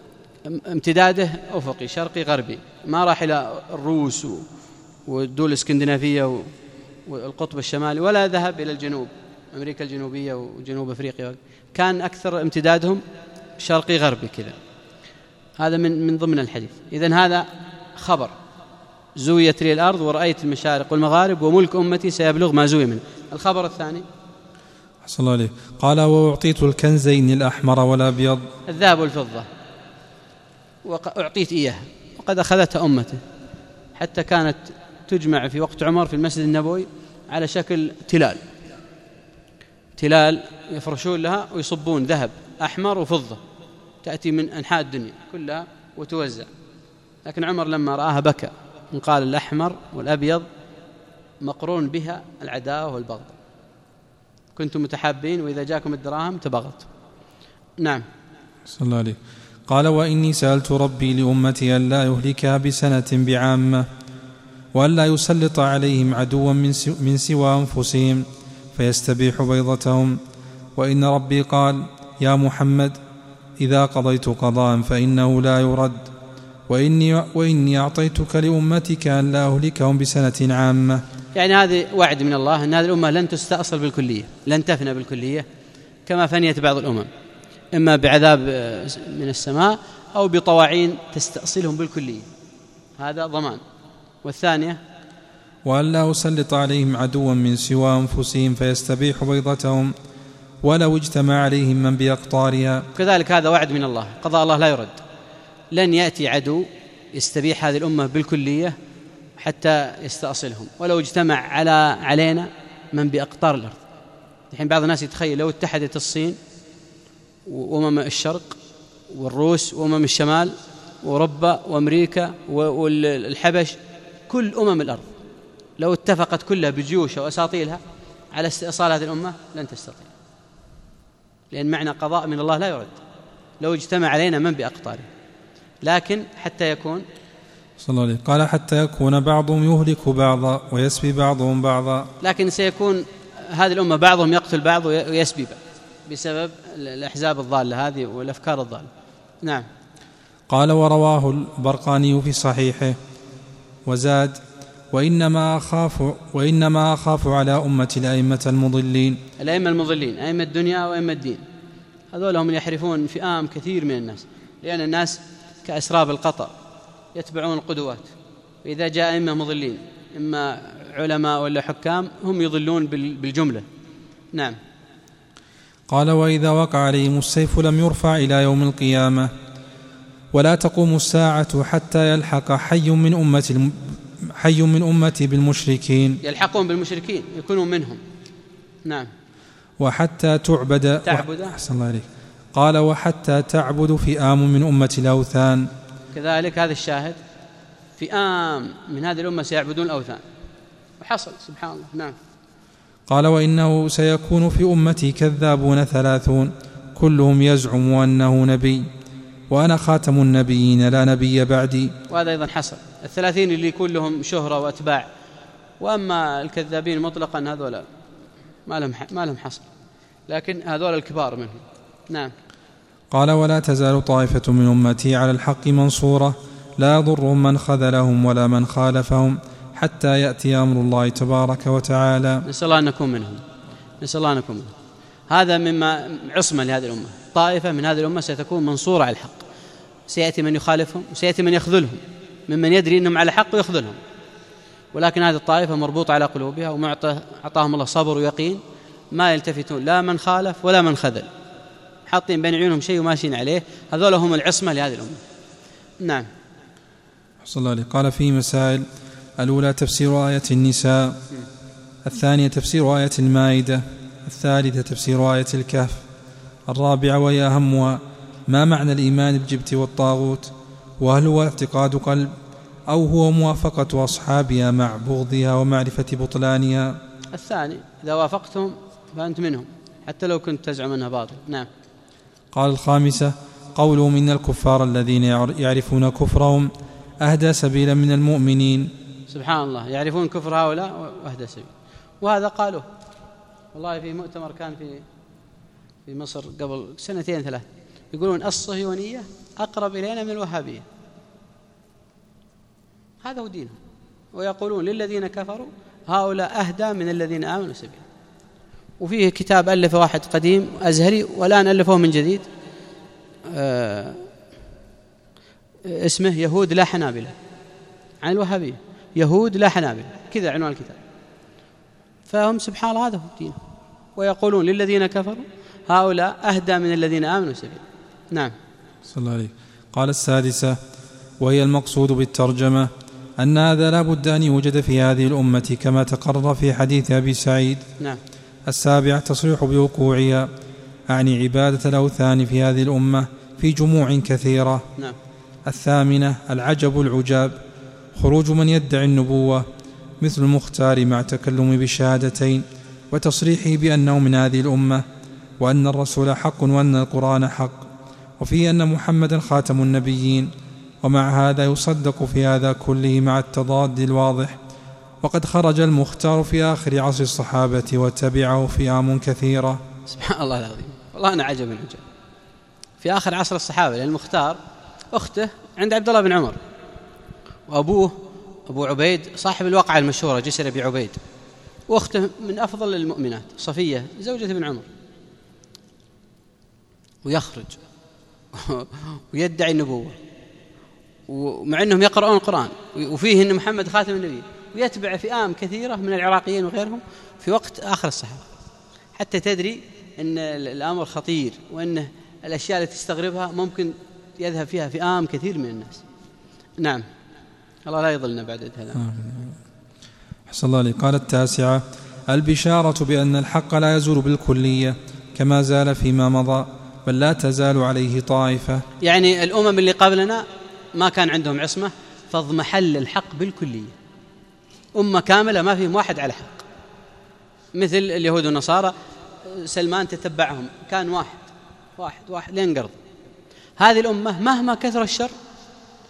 S1: امتداده أفقي شرقي غربي، ما راح إلى الروس والدول الاسكندنافية والقطب الشمالي، ولا ذهب إلى الجنوب أمريكا الجنوبية وجنوب أفريقيا، كان أكثر امتدادهم شرقي غربي كذا. هذا من من ضمن الحديث. إذن هذا خبر زويت لي الأرض ورأيت المشارق والمغارب وملك أمتي سيبلغ ما زوي منه. الخبر الثاني
S2: حسن الله عليه. قال وأعطيت الكنزين الأحمر والأبيض،
S1: الذهب والفضة، وأعطيت إياها وقد أخذتها أمته، حتى كانت تجمع في وقت عمر في المسجد النبوي على شكل تلال، تلال يفرشون لها ويصبون ذهب أحمر وفضة، تأتي من أنحاء الدنيا كلها وتوزع. لكن عمر لما رآها بكى، قال الأحمر والأبيض مقرون بها العداوة والبغض، كنتم متحابين وإذا جاكم الدراهم تبغضتم. نعم.
S2: صلى الله عليه. قال وإني سألت ربي لأمتي ألا يهلكها بسنة بعامة، وألا يسلط عليهم عدوا من سوى أنفسهم فيستبيح بيضتهم، وإن ربي قال يا محمد إذا قضيت قضاء فإنه لا يرد، وإني, وإني أعطيتك لأمتك أن لا أهلكهم بسنة عامة.
S1: يعني هذا وعد من الله أن هذه الأمة لن تستأصل بالكلية، لن تفنى بالكلية كما فنيت بعض الأمم، إما بعذاب من السماء أو بطواعين تستأصلهم بالكلية، هذا ضمان. والثانية
S2: وأن لا أسلط عليهم عدوا من سوى أنفسهم فيستبيح بيضتهم ولو اجتمع عليهم من بأقطارها.
S1: كذلك هذا وعد من الله، قضاء الله لا يرد، لن يأتي عدو يستبيح هذه الأمة بالكلية حتى يستأصلهم، ولو اجتمع على علينا من بأقطار الأرض. الحين بعض الناس يتخيل لو اتحدت الصين وأمم الشرق والروس وأمم الشمال وأوروبا وأمريكا والحبش، كل أمم الأرض لو اتفقت كلها بجيوشها وأساطيلها على استئصال هذه الأمة لن تستطيع، لأن معنى قضاء من الله لا يرد، لو اجتمع علينا من بأقطاره. لكن حتى يكون
S2: صلى الله عليه. قال حتى يكون بعضهم يهلك بعضا ويسبي بعضهم بعضا.
S1: لكن سيكون هذه الأمة بعضهم يقتل بعض ويسبي بعض بسبب الأحزاب الضالة هذه والأفكار الضالة. نعم.
S2: قال ورواه البرقاني في صحيحه وزاد وإنما أخاف, وإنما أخاف على أمة الأئمة المضلين.
S1: الأئمة المضلين أئمة الدنيا وأئمة الدين، هذول هم يحرفون فئام كثير من الناس، لأن الناس كأسراب القطر يتبعون القدوات، وإذا جاء أئمة مضلين إما علماء ولا حكام هم يضلون بالجملة. نعم.
S2: قال وإذا وقع عليهم السيف لم يرفع إلى يوم القيامة ولا تقوم الساعة حتى يلحق حي من أمة الم... حي من أمتي بالمشركين.
S1: يلحقون بالمشركين يكونون منهم. نعم.
S2: وحتى تعبد
S1: تعبد
S2: أحسن الله عليك. قال وحتى تعبد فئام من أمة الأوثان.
S1: كذلك هذا الشاهد، فئام من هذه الأمة سيعبدون الأوثان، وحصل سبحان الله. نعم.
S2: قال وإنه سيكون في أمتي كذابون ثلاثون كلهم يزعم أنه نبي وأنا خاتم النبيين لا نبي بعدي.
S1: وهذا أيضا حصل، الثلاثين اللي يكون لهم شهرة وأتباع، وأما الكذابين مطلقا هذول ما لهم ما لهم حصر، لكن هذول الكبار منهم. نعم.
S2: قال ولا تزال طائفة من أمتي على الحق منصورة لا يضرهم من خذلهم ولا من خالفهم حتى يأتي أمر الله تبارك وتعالى.
S1: نسأل الله أن نكون منهم، نسأل الله أن نكون منهم. هذا مما عصمة لهذه الأمة، طائفة من هذه الأمة ستكون منصورة على الحق، سيأتي من يخالفهم وسيأتي من يخذلهم ممن يدري أنهم على حق ويخذلهم، ولكن هذه الطائفة مربوطة على قلوبها ومعطاهم الله صبر ويقين، ما يلتفتون لا من خالف ولا من خذل، حاطين بين عيونهم شيء وماشيين عليه، هذول هم العصمة لهذه الأمة. نعم.
S2: صلى الله عليه. قال في مسائل: الأولى تفسير آية النساء، الثانية تفسير آية المائدة، الثالثة تفسير آية الكهف، الرابعة وهي أهمها ما معنى الإيمان بالجبت والطاغوت، وهل هو اعتقاد قلب أو هو موافقة أصحابها مع بغضها ومعرفة بطلانها.
S1: الثاني، إذا وافقتهم فأنت منهم حتى لو كنت تزعم أنها باطل. نعم.
S2: قال الخامسة قولهم إن الكفار الذين يعرفون كفرهم أهدى سبيلا من المؤمنين.
S1: سبحان الله، يعرفون كفر هؤلاء وأهدى سبيل، وهذا قالوه والله في مؤتمر كان في في مصر قبل سنتين ثلاث، يقولون الصهيونية أقرب إلينا من الوهابية، هذا هو دينهم، ويقولون للذين كفروا هؤلاء أهدى من الذين آمنوا سبيلا. وفيه كتاب ألف واحد قديم أزهري والآن ألفه من جديد، آه اسمه يهود لا حنابلة، عن الوهابية، يهود لا حنابلة، كذا عنوان الكتاب. فهم سبحان الله هذا هو الدين، ويقولون للذين كفروا هؤلاء أهدى من الذين آمنوا سبيلا. نعم.
S2: صلى الله عليه. قال السادسة وهي المقصود بالترجمة أن هذا لا بد أن يوجد في هذه الأمة كما تقرر في حديث أبي سعيد.
S1: نعم.
S2: السابعة تصريح بوقوعها، أعني عبادة الأوثان في هذه الأمة في جموع كثيرة.
S1: نعم.
S2: الثامنة العجب العجاب، خروج من يدعي النبوة مثل المختار مع تكلم بالشهادتين وتصريحه بأنه من هذه الأمة، وأن الرسول حق وأن القرآن حق، وفيه أن محمدا خاتم النبيين، ومع هذا يصدق في هذا كله مع التضاد الواضح. وقد خرج المختار في آخر عصر الصحابة وتبعه فئام كثيرة.
S1: سبحان الله العظيم، والله أنا عجب عجب. في آخر عصر الصحابة، لأن المختار أخته عند عبد الله بن عمر، وأبوه أبو عبيد صاحب الوقعة المشهورة جسر أبي عبيد، وأخته من أفضل المؤمنات صفية زوجة ابن عمر، ويخرج ويدعي النبوة، ومع أنهم يقرؤون القرآن وفيه أن محمد خاتم النبي، ويتبع فئام كثيرة من العراقيين وغيرهم في وقت آخر الصحابة، حتى تدري أن الأمر خطير، وأن الأشياء التي تستغربها ممكن يذهب فيها فئام كثير من الناس. نعم. الله لا يضلنا بعد هذا.
S2: حسن الله عليه. قال التاسعة البشارة بأن الحق لا يزول بالكلية كما زال فيما مضى، بل لا تزال عليه طائفة.
S1: يعني الأمم اللي قبلنا ما كان عندهم عصمة، فاضمحل الحق بالكلية، أمة كاملة ما فيهم واحد على حق، مثل اليهود والنصارى، سلمان تتبعهم كان واحد واحد واحد لين قرض. هذه الأمة مهما كثر الشر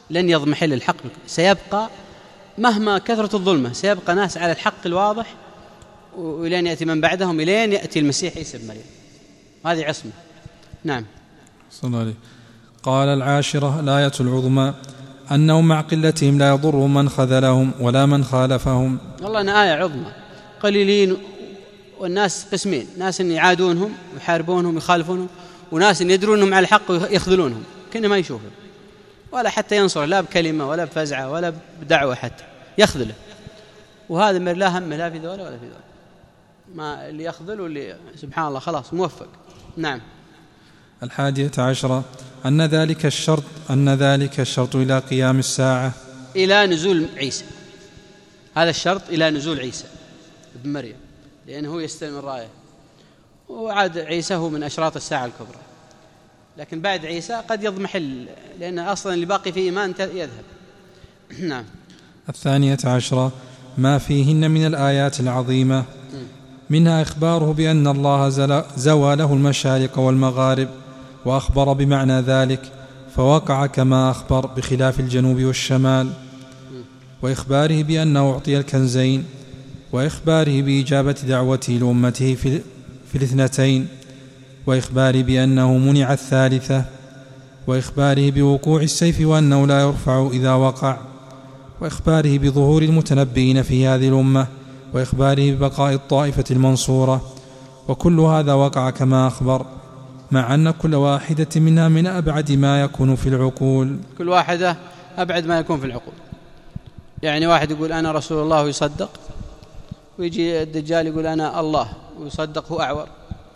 S1: لن يضمحل الحق، سيبقى مهما كثرة الظلمة سيبقى ناس على الحق الواضح، ولين يأتي من بعدهم إلين يأتي المسيح عيسى بن مريم. هذه عصمة. نعم.
S2: صلى الله عليه. قال العاشرة الآية العظمى أنهم مع قلتهم لا يضر من خذلهم ولا من خالفهم.
S1: والله أن آية عظمى. قليلين، والناس قسمين، ناس يعادونهم ويحاربونهم ويخالفونهم، وناس يدرونهم على الحق ويخذلونهم كأنه ما يشوفه ولا حتى ينصر، لا بكلمة ولا بفزعة ولا بدعوة، حتى يخذله. وهذا من لا هم لا في ذولا ولا في ذولا، ما اللي يخذل واللي سبحان الله خلاص موفق. نعم.
S2: الحادية عشرة أن ذلك الشرط أن ذلك الشرط إلى قيام الساعة،
S1: إلى نزول عيسى. هذا الشرط إلى نزول عيسى ابن مريم، لأنه هو يستلم الراية، وعاد عيسى هو من أشراط الساعة الكبرى. لكن بعد عيسى قد يضمحل، لأن أصلا اللي باقي في إيمان يذهب. نعم.
S2: الثانية عشرة ما فيهن من الآيات العظيمة، منها إخباره بأن الله زوى له المشارق والمغارب، وأخبر بمعنى ذلك فوقع كما أخبر بخلاف الجنوب والشمال، وإخباره بأنه أعطي الكنزين، وإخباره بإجابة دعوته لأمته في, في الاثنتين، وإخباره بأنه منع الثالثة، وإخباره بوقوع السيف وأنه لا يرفع إذا وقع، وإخباره بظهور المتنبئين في هذه الأمة، وإخباره ببقاء الطائفة المنصورة. وكل هذا وقع كما أخبر، مع أن كل واحدة منها من أبعد ما يكون في العقول.
S1: كل واحدة أبعد ما يكون في العقول. يعني واحد يقول أنا رسول الله ويصدق، ويجي الدجال يقول أنا الله ويصدق، هو أعور.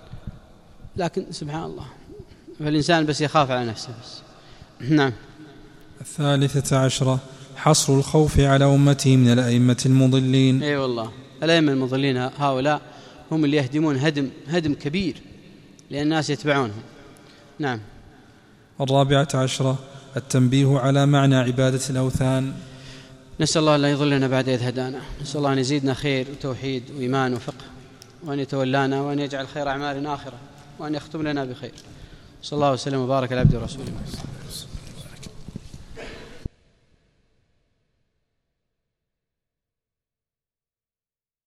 S1: لكن سبحان الله، فالإنسان بس يخاف على نفسه بس. نعم.
S2: الثالثة عشرة حصر الخوف على أمته من الأئمة المضلين.
S1: أي والله، الأئمة المضلين هؤلاء هم اللي يهدمون هدم هدم كبير، لأن الناس يتبعونهم. نعم.
S2: الرابعة عشرة التنبيه على معنى عبادة الأوثان.
S1: نسأل الله أن لا يضلنا بعد إذ هدانا، نسأل الله أن يزيدنا خير وتوحيد وإيمان وفقه، وأن يتولانا، وأن يجعل خير أعمالنا آخرة، وأن يختم لنا بخير. صلى الله وسلم وبارك على عبده ورسوله.